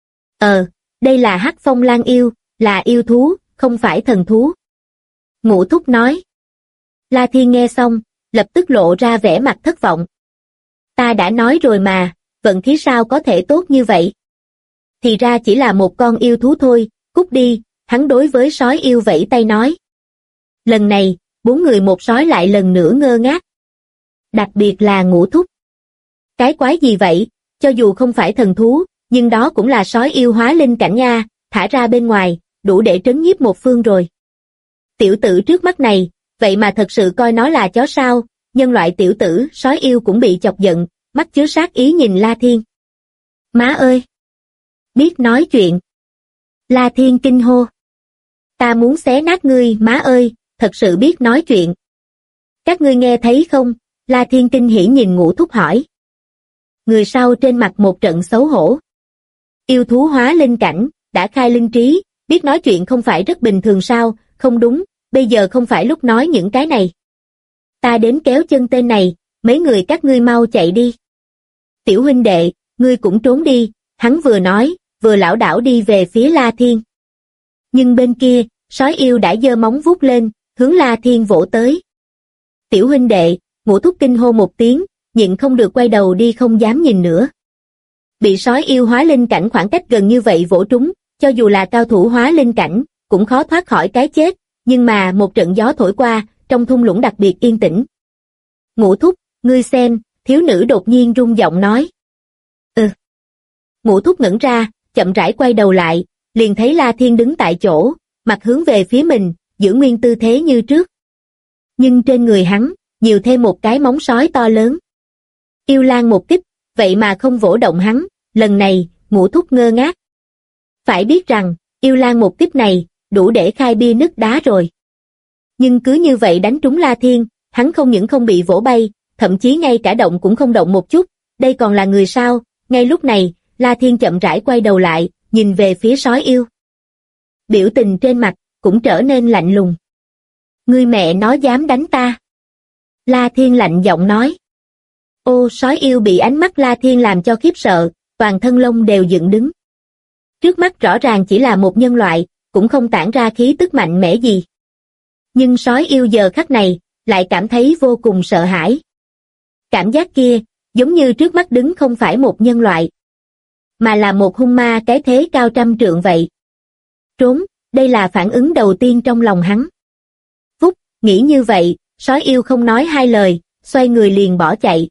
Đây là Hắc Phong Lang yêu, là yêu thú, không phải thần thú. Ngũ Thúc nói. La Thiên nghe xong, lập tức lộ ra vẻ mặt thất vọng. Ta đã nói rồi mà, vận khí sao có thể tốt như vậy? Thì ra chỉ là một con yêu thú thôi, cút đi, hắn đối với sói yêu vẫy tay nói. Lần này, 4 người một sói lại lần nữa ngơ ngác. Đặc biệt là Ngũ Thúc. Cái quái gì vậy, cho dù không phải thần thú, nhưng đó cũng là sói yêu hóa linh cảnh nha, thả ra bên ngoài, đủ để trấn nhiếp một phương rồi. Tiểu tử trước mắt này, vậy mà thật sự coi nó là chó sao? Nhân loại tiểu tử, sói yêu cũng bị chọc giận, mắt chứa sát ý nhìn La Thiên. Má ơi! Biết nói chuyện. La Thiên kinh hô. Ta muốn xé nát ngươi, má ơi, thật sự biết nói chuyện. Các ngươi nghe thấy không? La Thiên kinh hỉ nhìn Ngũ Thúc hỏi. Người sau trên mặt một trận xấu hổ. Yêu thú hóa linh cảnh, đã khai linh trí, biết nói chuyện không phải rất bình thường sao? Không đúng, bây giờ không phải lúc nói những cái này. Ta đến kéo chân tên này, mấy người các ngươi mau chạy đi. Tiểu huynh đệ, ngươi cũng trốn đi, hắn vừa nói, vừa lảo đảo đi về phía La Thiên. Nhưng bên kia, sói yêu đã giơ móng vuốt lên, hướng La Thiên vỗ tới. Tiểu huynh đệ, Ngũ Thúc kinh hô một tiếng, nhịn không được quay đầu đi không dám nhìn nữa. Bị sói yêu hóa linh cảnh khoảng cách gần như vậy vỗ trúng, cho dù là cao thủ hóa linh cảnh, cũng khó thoát khỏi cái chết, nhưng mà một trận gió thổi qua, trong thung lũng đặc biệt yên tĩnh. Ngũ Thúc, ngươi xem, thiếu nữ đột nhiên rung giọng nói. Ngũ Thúc ngẩn ra, chậm rãi quay đầu lại, liền thấy La Thiên đứng tại chỗ, mặt hướng về phía mình, giữ nguyên tư thế như trước. Nhưng trên người hắn, nhiều thêm một cái móng sói to lớn. Yêu Lang một kích, vậy mà không vỗ động hắn, lần này, Ngũ Thúc ngơ ngác. Phải biết rằng, Yêu Lang một kích này, đủ để khai bia nứt đá rồi. Nhưng cứ như vậy đánh trúng La Thiên, hắn không những không bị vỗ bay, thậm chí ngay cả động cũng không động một chút, đây còn là người sao? Ngay lúc này, La Thiên chậm rãi quay đầu lại, nhìn về phía sói yêu. Biểu tình trên mặt, cũng trở nên lạnh lùng. Ngươi mẹ nó dám đánh ta? La Thiên lạnh giọng nói. Ô, sói yêu bị ánh mắt La Thiên làm cho khiếp sợ, toàn thân lông đều dựng đứng. Trước mắt rõ ràng chỉ là một nhân loại, cũng không tản ra khí tức mạnh mẽ gì. Nhưng sói yêu giờ khắc này, lại cảm thấy vô cùng sợ hãi. Cảm giác kia, giống như trước mắt đứng không phải một nhân loại, mà là một hung ma cái thế cao trăm trượng vậy. Trốn, đây là phản ứng đầu tiên trong lòng hắn. Phúc, nghĩ như vậy, sói yêu không nói hai lời, xoay người liền bỏ chạy.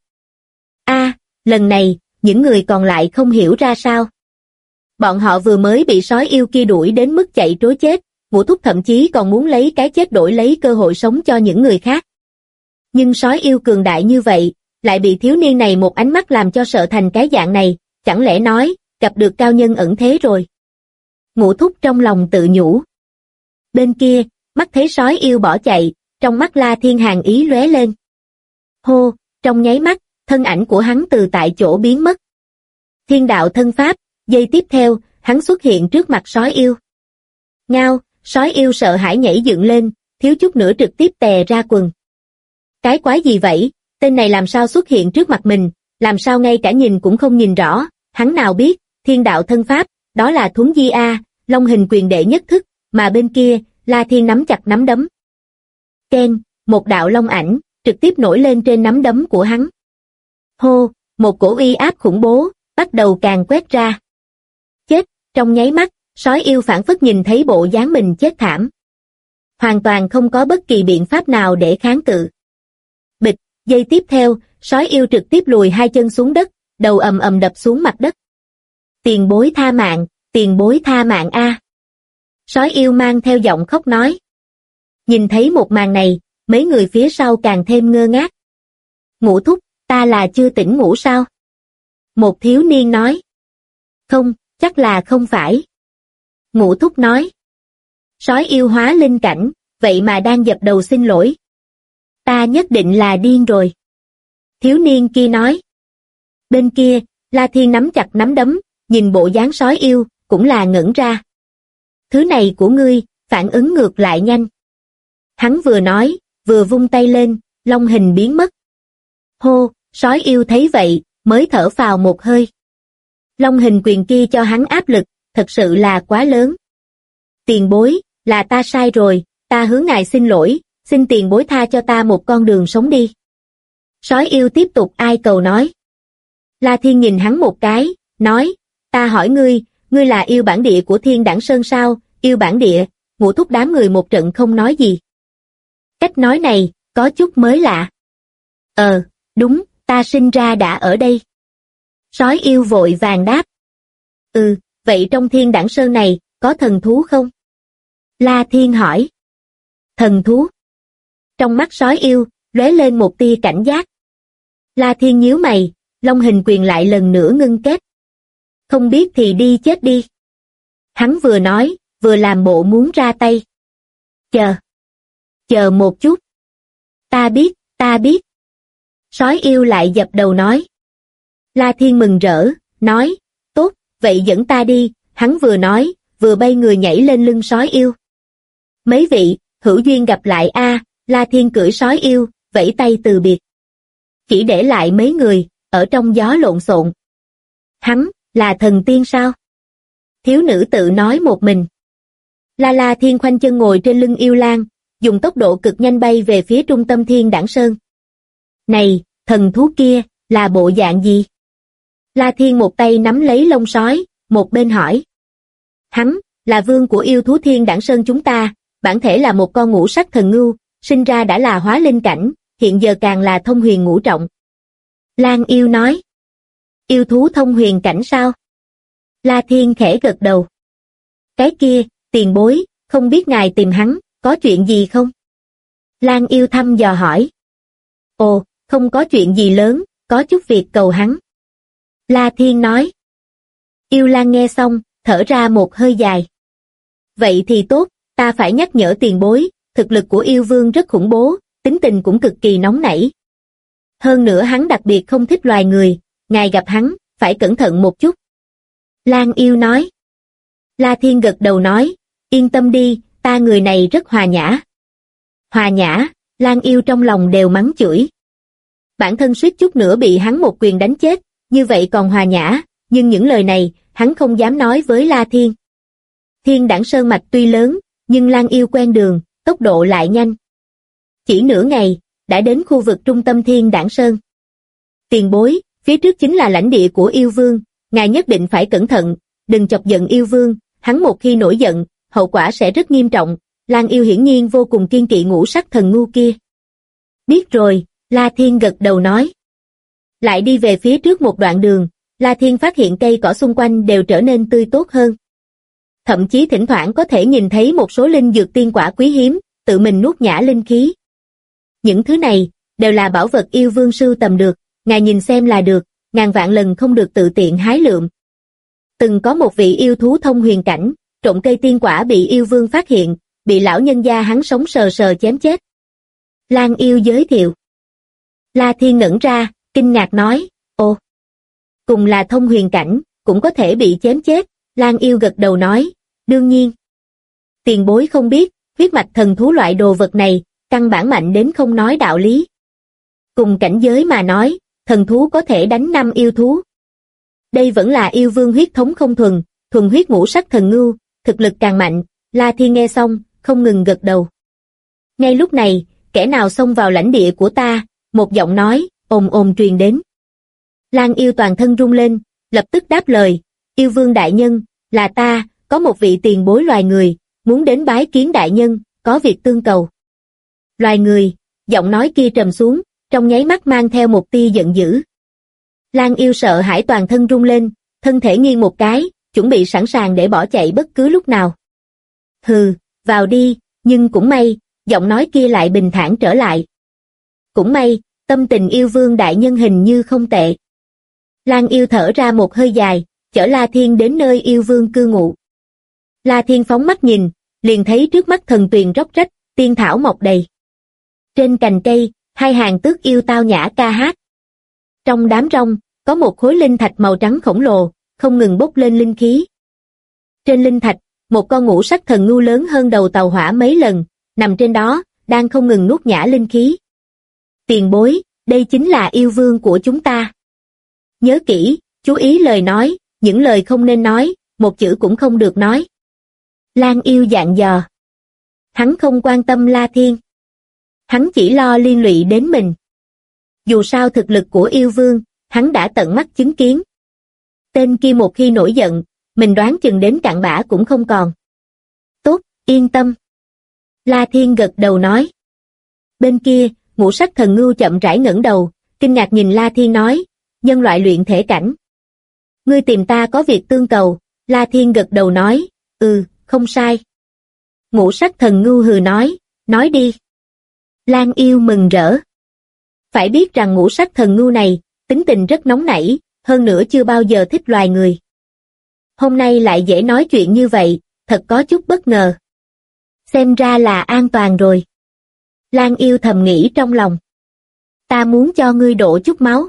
Lần này, những người còn lại không hiểu ra sao. Bọn họ vừa mới bị sói yêu kia đuổi đến mức chạy trối chết, Ngũ Thúc thậm chí còn muốn lấy cái chết đổi lấy cơ hội sống cho những người khác. Nhưng sói yêu cường đại như vậy, lại bị thiếu niên này một ánh mắt làm cho sợ thành cái dạng này, chẳng lẽ nói, gặp được cao nhân ẩn thế rồi. Ngũ Thúc trong lòng tự nhủ. Bên kia, mắt thấy sói yêu bỏ chạy, trong mắt La Thiên hàn ý lóe lên. Hô, trong nháy mắt, thân ảnh của hắn từ tại chỗ biến mất. Thiên đạo thân pháp, giây tiếp theo, hắn xuất hiện trước mặt sói yêu. Ngao, sói yêu sợ hãi nhảy dựng lên, thiếu chút nữa trực tiếp tè ra quần. Cái quái gì vậy, tên này làm sao xuất hiện trước mặt mình, làm sao ngay cả nhìn cũng không nhìn rõ, hắn nào biết, thiên đạo thân pháp, đó là thuấn di a, long hình quyền đệ nhất thức, mà bên kia, La Thiên nắm chặt nắm đấm. Keng, một đạo long ảnh, trực tiếp nổi lên trên nắm đấm của hắn. Hô, một cổ uy áp khủng bố, bắt đầu càng quét ra. Chết, trong nháy mắt, sói yêu phảng phất nhìn thấy bộ dáng mình chết thảm. Hoàn toàn không có bất kỳ biện pháp nào để kháng cự. Bịch, giây tiếp theo, sói yêu trực tiếp lùi hai chân xuống đất, đầu ầm ầm đập xuống mặt đất. Tiền bối tha mạng a. Sói yêu mang theo giọng khóc nói. Nhìn thấy một màn này, mấy người phía sau càng thêm ngơ ngác. Ngũ Thúc, ta là chưa tỉnh ngủ sao? Một thiếu niên nói. Không, chắc là không phải. Ngũ Thúc nói. Sói yêu hóa linh cảnh, vậy mà đang dập đầu xin lỗi. Ta nhất định là điên rồi. Thiếu niên kia nói. Bên kia, La Thiên nắm chặt nắm đấm, nhìn bộ dáng sói yêu, cũng là ngẩn ra. Thứ này của ngươi, phản ứng ngược lại nhanh. Hắn vừa nói, vừa vung tay lên, long hình biến mất. Hô, sói yêu thấy vậy, mới thở phào một hơi. Long hình quyền kia cho hắn áp lực, thật sự là quá lớn. Tiền bối, là ta sai rồi, ta hướng ngài xin lỗi, xin tiền bối tha cho ta một con đường sống đi. Sói yêu tiếp tục ai cầu nói. La Thiên nhìn hắn một cái, nói, ta hỏi ngươi, ngươi là yêu bản địa của Thiên Đẳng Sơn sao? Yêu bản địa? Ngũ Thúc đám người một trận không nói gì. Cách nói này, có chút mới lạ. Đúng, ta sinh ra đã ở đây. Sói yêu vội vàng đáp. Vậy trong Thiên Đẳng Sơn này, có thần thú không? La Thiên hỏi. Thần thú? Trong mắt sói yêu, lóe lên một tia cảnh giác. La Thiên nhíu mày, long hình quyền lại lần nữa ngưng kết. Không biết thì đi chết đi. Hắn vừa nói, vừa làm bộ muốn ra tay. Chờ một chút. Ta biết. Sói yêu lại dập đầu nói. La Thiên mừng rỡ, nói, tốt, vậy dẫn ta đi, hắn vừa nói, vừa bay người nhảy lên lưng sói yêu. Mấy vị, hữu duyên gặp lại a. La Thiên cưỡi sói yêu, vẫy tay từ biệt. Chỉ để lại mấy người, ở trong gió lộn xộn. Hắn, là thần tiên sao? Thiếu nữ tự nói một mình. La Thiên khoanh chân ngồi trên lưng yêu lang, dùng tốc độ cực nhanh bay về phía trung tâm Thiên Đẳng Sơn. Này, thần thú kia, là bộ dạng gì? La Thiên một tay nắm lấy lông sói, một bên hỏi. Hắn, là vương của yêu thú Thiên Đẳng Sơn chúng ta, bản thể là một con ngũ sắc thần ngưu, sinh ra đã là hóa linh cảnh, hiện giờ càng là thông huyền ngũ trọng. Lang yêu nói. Yêu thú thông huyền cảnh sao? La Thiên khẽ gật đầu. Cái kia, tiền bối, không biết ngài tìm hắn, có chuyện gì không? Lang yêu thăm dò hỏi. Ồ, không có chuyện gì lớn, có chút việc cầu hắn. La Thiên nói. Yêu lang nghe xong, thở ra một hơi dài. Vậy thì tốt, ta phải nhắc nhở tiền bối, thực lực của yêu vương rất khủng bố, tính tình cũng cực kỳ nóng nảy. Hơn nữa hắn đặc biệt không thích loài người, ngài gặp hắn, phải cẩn thận một chút. Lang yêu nói. La Thiên gật đầu nói, yên tâm đi, ta người này rất hòa nhã. Hòa nhã, Lang yêu trong lòng đều mắng chửi. Bản thân suýt chút nữa bị hắn một quyền đánh chết, như vậy còn hòa nhã, nhưng những lời này, hắn không dám nói với La Thiên. Thiên Đẳng Sơn mạch tuy lớn, nhưng Lang yêu quen đường, tốc độ lại nhanh. Chỉ nửa ngày, đã đến khu vực trung tâm Thiên Đẳng Sơn. Tiền bối, phía trước chính là lãnh địa của yêu vương, ngài nhất định phải cẩn thận, đừng chọc giận yêu vương, hắn một khi nổi giận, hậu quả sẽ rất nghiêm trọng, Lan Yêu hiển nhiên vô cùng kiên kỵ ngũ sắc thần ngu kia. Biết rồi, La Thiên gật đầu nói. Lại đi về phía trước một đoạn đường, La Thiên phát hiện cây cỏ xung quanh đều trở nên tươi tốt hơn. Thậm chí thỉnh thoảng có thể nhìn thấy một số linh dược tiên quả quý hiếm, tự mình nuốt nhả linh khí. Những thứ này, đều là bảo vật yêu vương sưu tầm được, ngài nhìn xem là được, ngàn vạn lần không được tự tiện hái lượm. Từng có một vị yêu thú thông huyền cảnh, trộm cây tiên quả bị yêu vương phát hiện, bị lão nhân gia hắn sống sờ sờ chém chết. Lan Yêu giới thiệu. La Thiên ngẩn ra, kinh ngạc nói, ồ, cùng là thông huyền cảnh, cũng có thể bị chém chết. Lan Yêu gật đầu nói, đương nhiên. Tiền bối không biết, huyết mạch thần thú loại đồ vật này, căn bản mạnh đến không nói đạo lý. Cùng cảnh giới mà nói, thần thú có thể đánh 5 yêu thú. Đây vẫn là yêu vương huyết thống không thuần, thuần huyết ngũ sắc thần ngưu, thực lực càng mạnh. La Thiên nghe xong, không ngừng gật đầu. Ngay lúc này, kẻ nào xông vào lãnh địa của ta, một giọng nói, ồn ồn truyền đến. Lan Yêu toàn thân rung lên, lập tức đáp lời, yêu vương đại nhân, là ta, có một vị tiền bối loài người, muốn đến bái kiến đại nhân, có việc tương cầu. Loài người, giọng nói kia trầm xuống, trong nháy mắt mang theo một tia giận dữ. Lan Yêu sợ hãi toàn thân rung lên, thân thể nghiêng một cái, chuẩn bị sẵn sàng để bỏ chạy bất cứ lúc nào. Hừ, vào đi, nhưng cũng may, giọng nói kia lại bình thản trở lại. Cũng may, tâm tình yêu vương đại nhân hình như không tệ. Lan Yêu thở ra một hơi dài, chở La Thiên đến nơi yêu vương cư ngụ. La Thiên phóng mắt nhìn, liền thấy trước mắt thần tuyền róc rách, tiên thảo mọc đầy. Trên cành cây, 2 hàng tước yêu tao nhã ca hát. Trong đám rong, có một khối linh thạch màu trắng khổng lồ, không ngừng bốc lên linh khí. Trên linh thạch, một con ngũ sắc thần ngưu lớn hơn đầu tàu hỏa mấy lần, nằm trên đó, đang không ngừng nuốt nhả linh khí. Tiền bối, đây chính là yêu vương của chúng ta. Nhớ kỹ, chú ý lời nói, những lời không nên nói, một chữ cũng không được nói. Lan Yêu dặn dò. Hắn không quan tâm La Thiên. Hắn chỉ lo liên lụy đến mình. Dù sao thực lực của yêu vương, hắn đã tận mắt chứng kiến. Tên kia một khi nổi giận, mình đoán chừng đến cặn bã cũng không còn. Tốt, yên tâm. La Thiên gật đầu nói. Bên kia, ngũ sắc thần ngưu chậm rãi ngẩng đầu, kinh ngạc nhìn La Thiên nói, nhân loại luyện thể cảnh. Ngươi tìm ta có việc tương cầu. La Thiên gật đầu nói, không sai. Ngũ sắc thần ngưu hừ nói đi. Lan Yêu mừng rỡ. Phải biết rằng ngũ sắc thần ngưu này, tính tình rất nóng nảy, hơn nữa chưa bao giờ thích loài người. Hôm nay lại dễ nói chuyện như vậy, thật có chút bất ngờ. Xem ra là an toàn rồi. Lan Yêu thầm nghĩ trong lòng. Ta muốn cho ngươi đổ chút máu.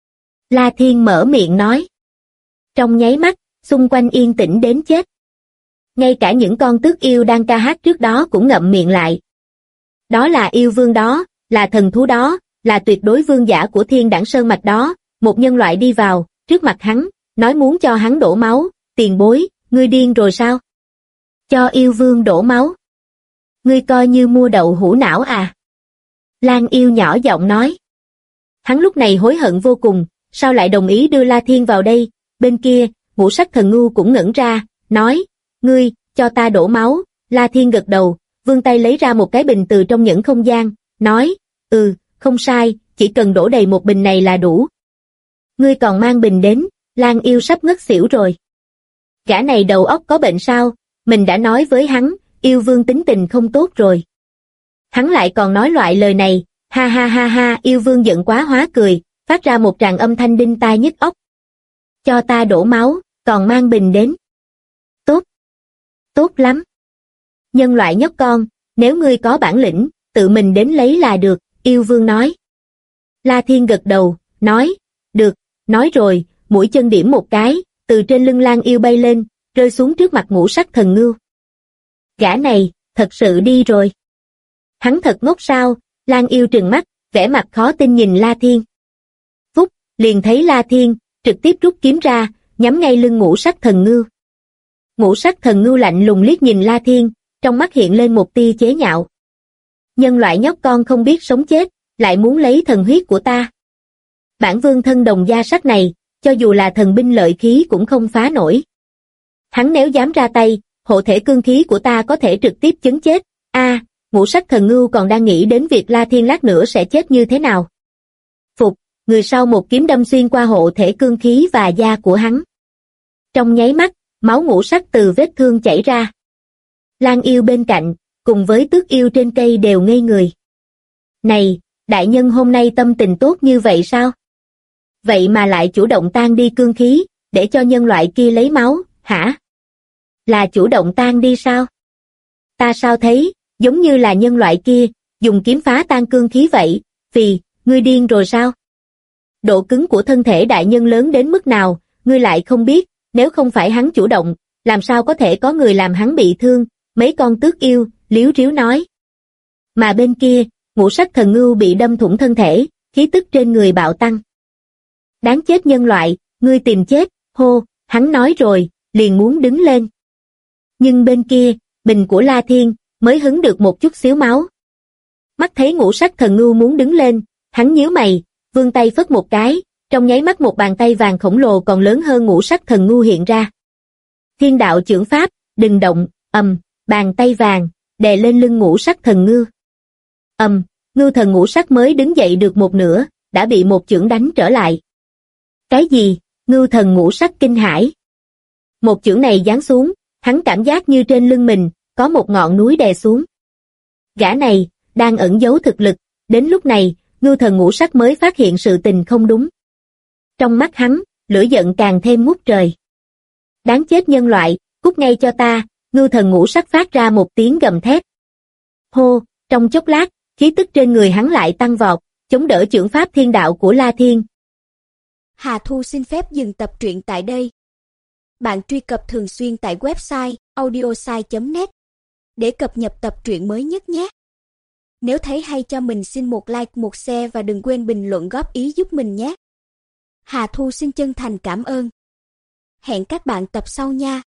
La Thiên mở miệng nói. Trong nháy mắt, xung quanh yên tĩnh đến chết. Ngay cả những con tước yêu đang ca hát trước đó cũng ngậm miệng lại. Đó là yêu vương đó, là thần thú đó, là tuyệt đối vương giả của Thiên Đẳng Sơn Mạch đó. Một nhân loại đi vào, trước mặt hắn, nói muốn cho hắn đổ máu. Tiền bối, ngươi điên rồi sao? Cho yêu vương đổ máu. Ngươi coi như mua đậu hũ não à? Lan Yêu nhỏ giọng nói. Hắn lúc này hối hận vô cùng, sao lại đồng ý đưa La Thiên vào đây? Bên kia, ngũ sắc thần ngưu cũng ngẩn ra, nói, ngươi, cho ta đổ máu. La Thiên gật đầu, vươn tay lấy ra một cái bình từ trong nhẫn không gian, nói, không sai, chỉ cần đổ đầy một bình này là đủ. Ngươi còn mang bình đến. Lan Yêu sắp ngất xỉu rồi. Gã này đầu óc có bệnh sao? Mình đã nói với hắn, yêu vương tính tình không tốt rồi. Hắn lại còn nói loại lời này, ha ha ha ha, yêu vương giận quá hóa cười, phát ra một tràng âm thanh đinh tai nhức óc. Cho ta đổ máu, còn mang bình đến. Tốt. Tốt lắm. Nhân loại nhóc con, nếu ngươi có bản lĩnh, tự mình đến lấy là được, yêu vương nói. La Thiên gật đầu, nói, được, nói rồi, mũi chân điểm một cái, từ trên lưng Lan Yêu bay lên, rơi xuống trước mặt ngũ sắc thần ngưu. Gã này, thật sự đi rồi. Hắn thật ngốc sao? Lan Yêu trừng mắt, vẻ mặt khó tin nhìn La Thiên. Phúc, liền thấy La Thiên, trực tiếp rút kiếm ra, nhắm ngay lưng ngũ sắc thần ngưu. Ngũ sắc thần ngưu lạnh lùng liếc nhìn La Thiên, trong mắt hiện lên một tia chế nhạo. Nhân loại nhóc con không biết sống chết, lại muốn lấy thần huyết của ta. Bản vương thân đồng gia sắc này, cho dù là thần binh lợi khí cũng không phá nổi. Hắn nếu dám ra tay, hộ thể cương khí của ta có thể trực tiếp chấn chết, Ngũ sắc thần ngưu còn đang nghĩ đến việc La Thiên lát nữa sẽ chết như thế nào. Phục, người sau một kiếm đâm xuyên qua hộ thể cương khí và da của hắn. Trong nháy mắt, máu ngũ sắc từ vết thương chảy ra. Lang yêu bên cạnh, cùng với tước yêu trên cây đều ngây người. Này, đại nhân hôm nay tâm tình tốt như vậy sao? Vậy mà lại chủ động tan đi cương khí, để cho nhân loại kia lấy máu, hả? Là chủ động tan đi sao? Ta sao thấy, giống như là nhân loại kia, dùng kiếm phá tan cương khí vậy, vì, ngươi điên rồi sao? Độ cứng của thân thể đại nhân lớn đến mức nào, ngươi lại không biết, nếu không phải hắn chủ động, làm sao có thể có người làm hắn bị thương, mấy con tước yêu, líu ríu nói. Mà bên kia, ngũ sắc thần ngưu bị đâm thủng thân thể, khí tức trên người bạo tăng. Đáng chết nhân loại, ngươi tìm chết, hô, hắn nói rồi, liền muốn đứng lên. Nhưng bên kia, bình của La Thiên, mới hứng được một chút xíu máu. Mắt thấy ngũ sắc thần ngưu muốn đứng lên, hắn nhíu mày, vươn tay phất một cái, trong nháy mắt một bàn tay vàng khổng lồ còn lớn hơn ngũ sắc thần ngưu hiện ra. Thiên đạo chưởng pháp, đừng động, bàn tay vàng, đè lên lưng ngũ sắc thần ngưu. Ngưu thần ngũ sắc mới đứng dậy được một nửa, đã bị một chưởng đánh trở lại. Cái gì? Ngưu thần ngũ sắc kinh hãi. Một chưởng này giáng xuống, hắn cảm giác như trên lưng mình, có một ngọn núi đè xuống. Gã này, đang ẩn giấu thực lực, đến lúc này, ngưu thần ngũ sắc mới phát hiện sự tình không đúng. Trong mắt hắn, lửa giận càng thêm ngút trời. Đáng chết nhân loại, cút ngay cho ta, ngưu thần ngũ sắc phát ra một tiếng gầm thét. Hô, trong chốc lát, khí tức trên người hắn lại tăng vọt, chống đỡ chưởng pháp thiên đạo của La Thiên. Hà Thu xin phép dừng tập truyện tại đây. Bạn truy cập thường xuyên tại website audiosai.net để cập nhật tập truyện mới nhất nhé. Nếu thấy hay cho mình xin một like, một share và đừng quên bình luận góp ý giúp mình nhé. Hà Thu xin chân thành cảm ơn. Hẹn các bạn tập sau nha.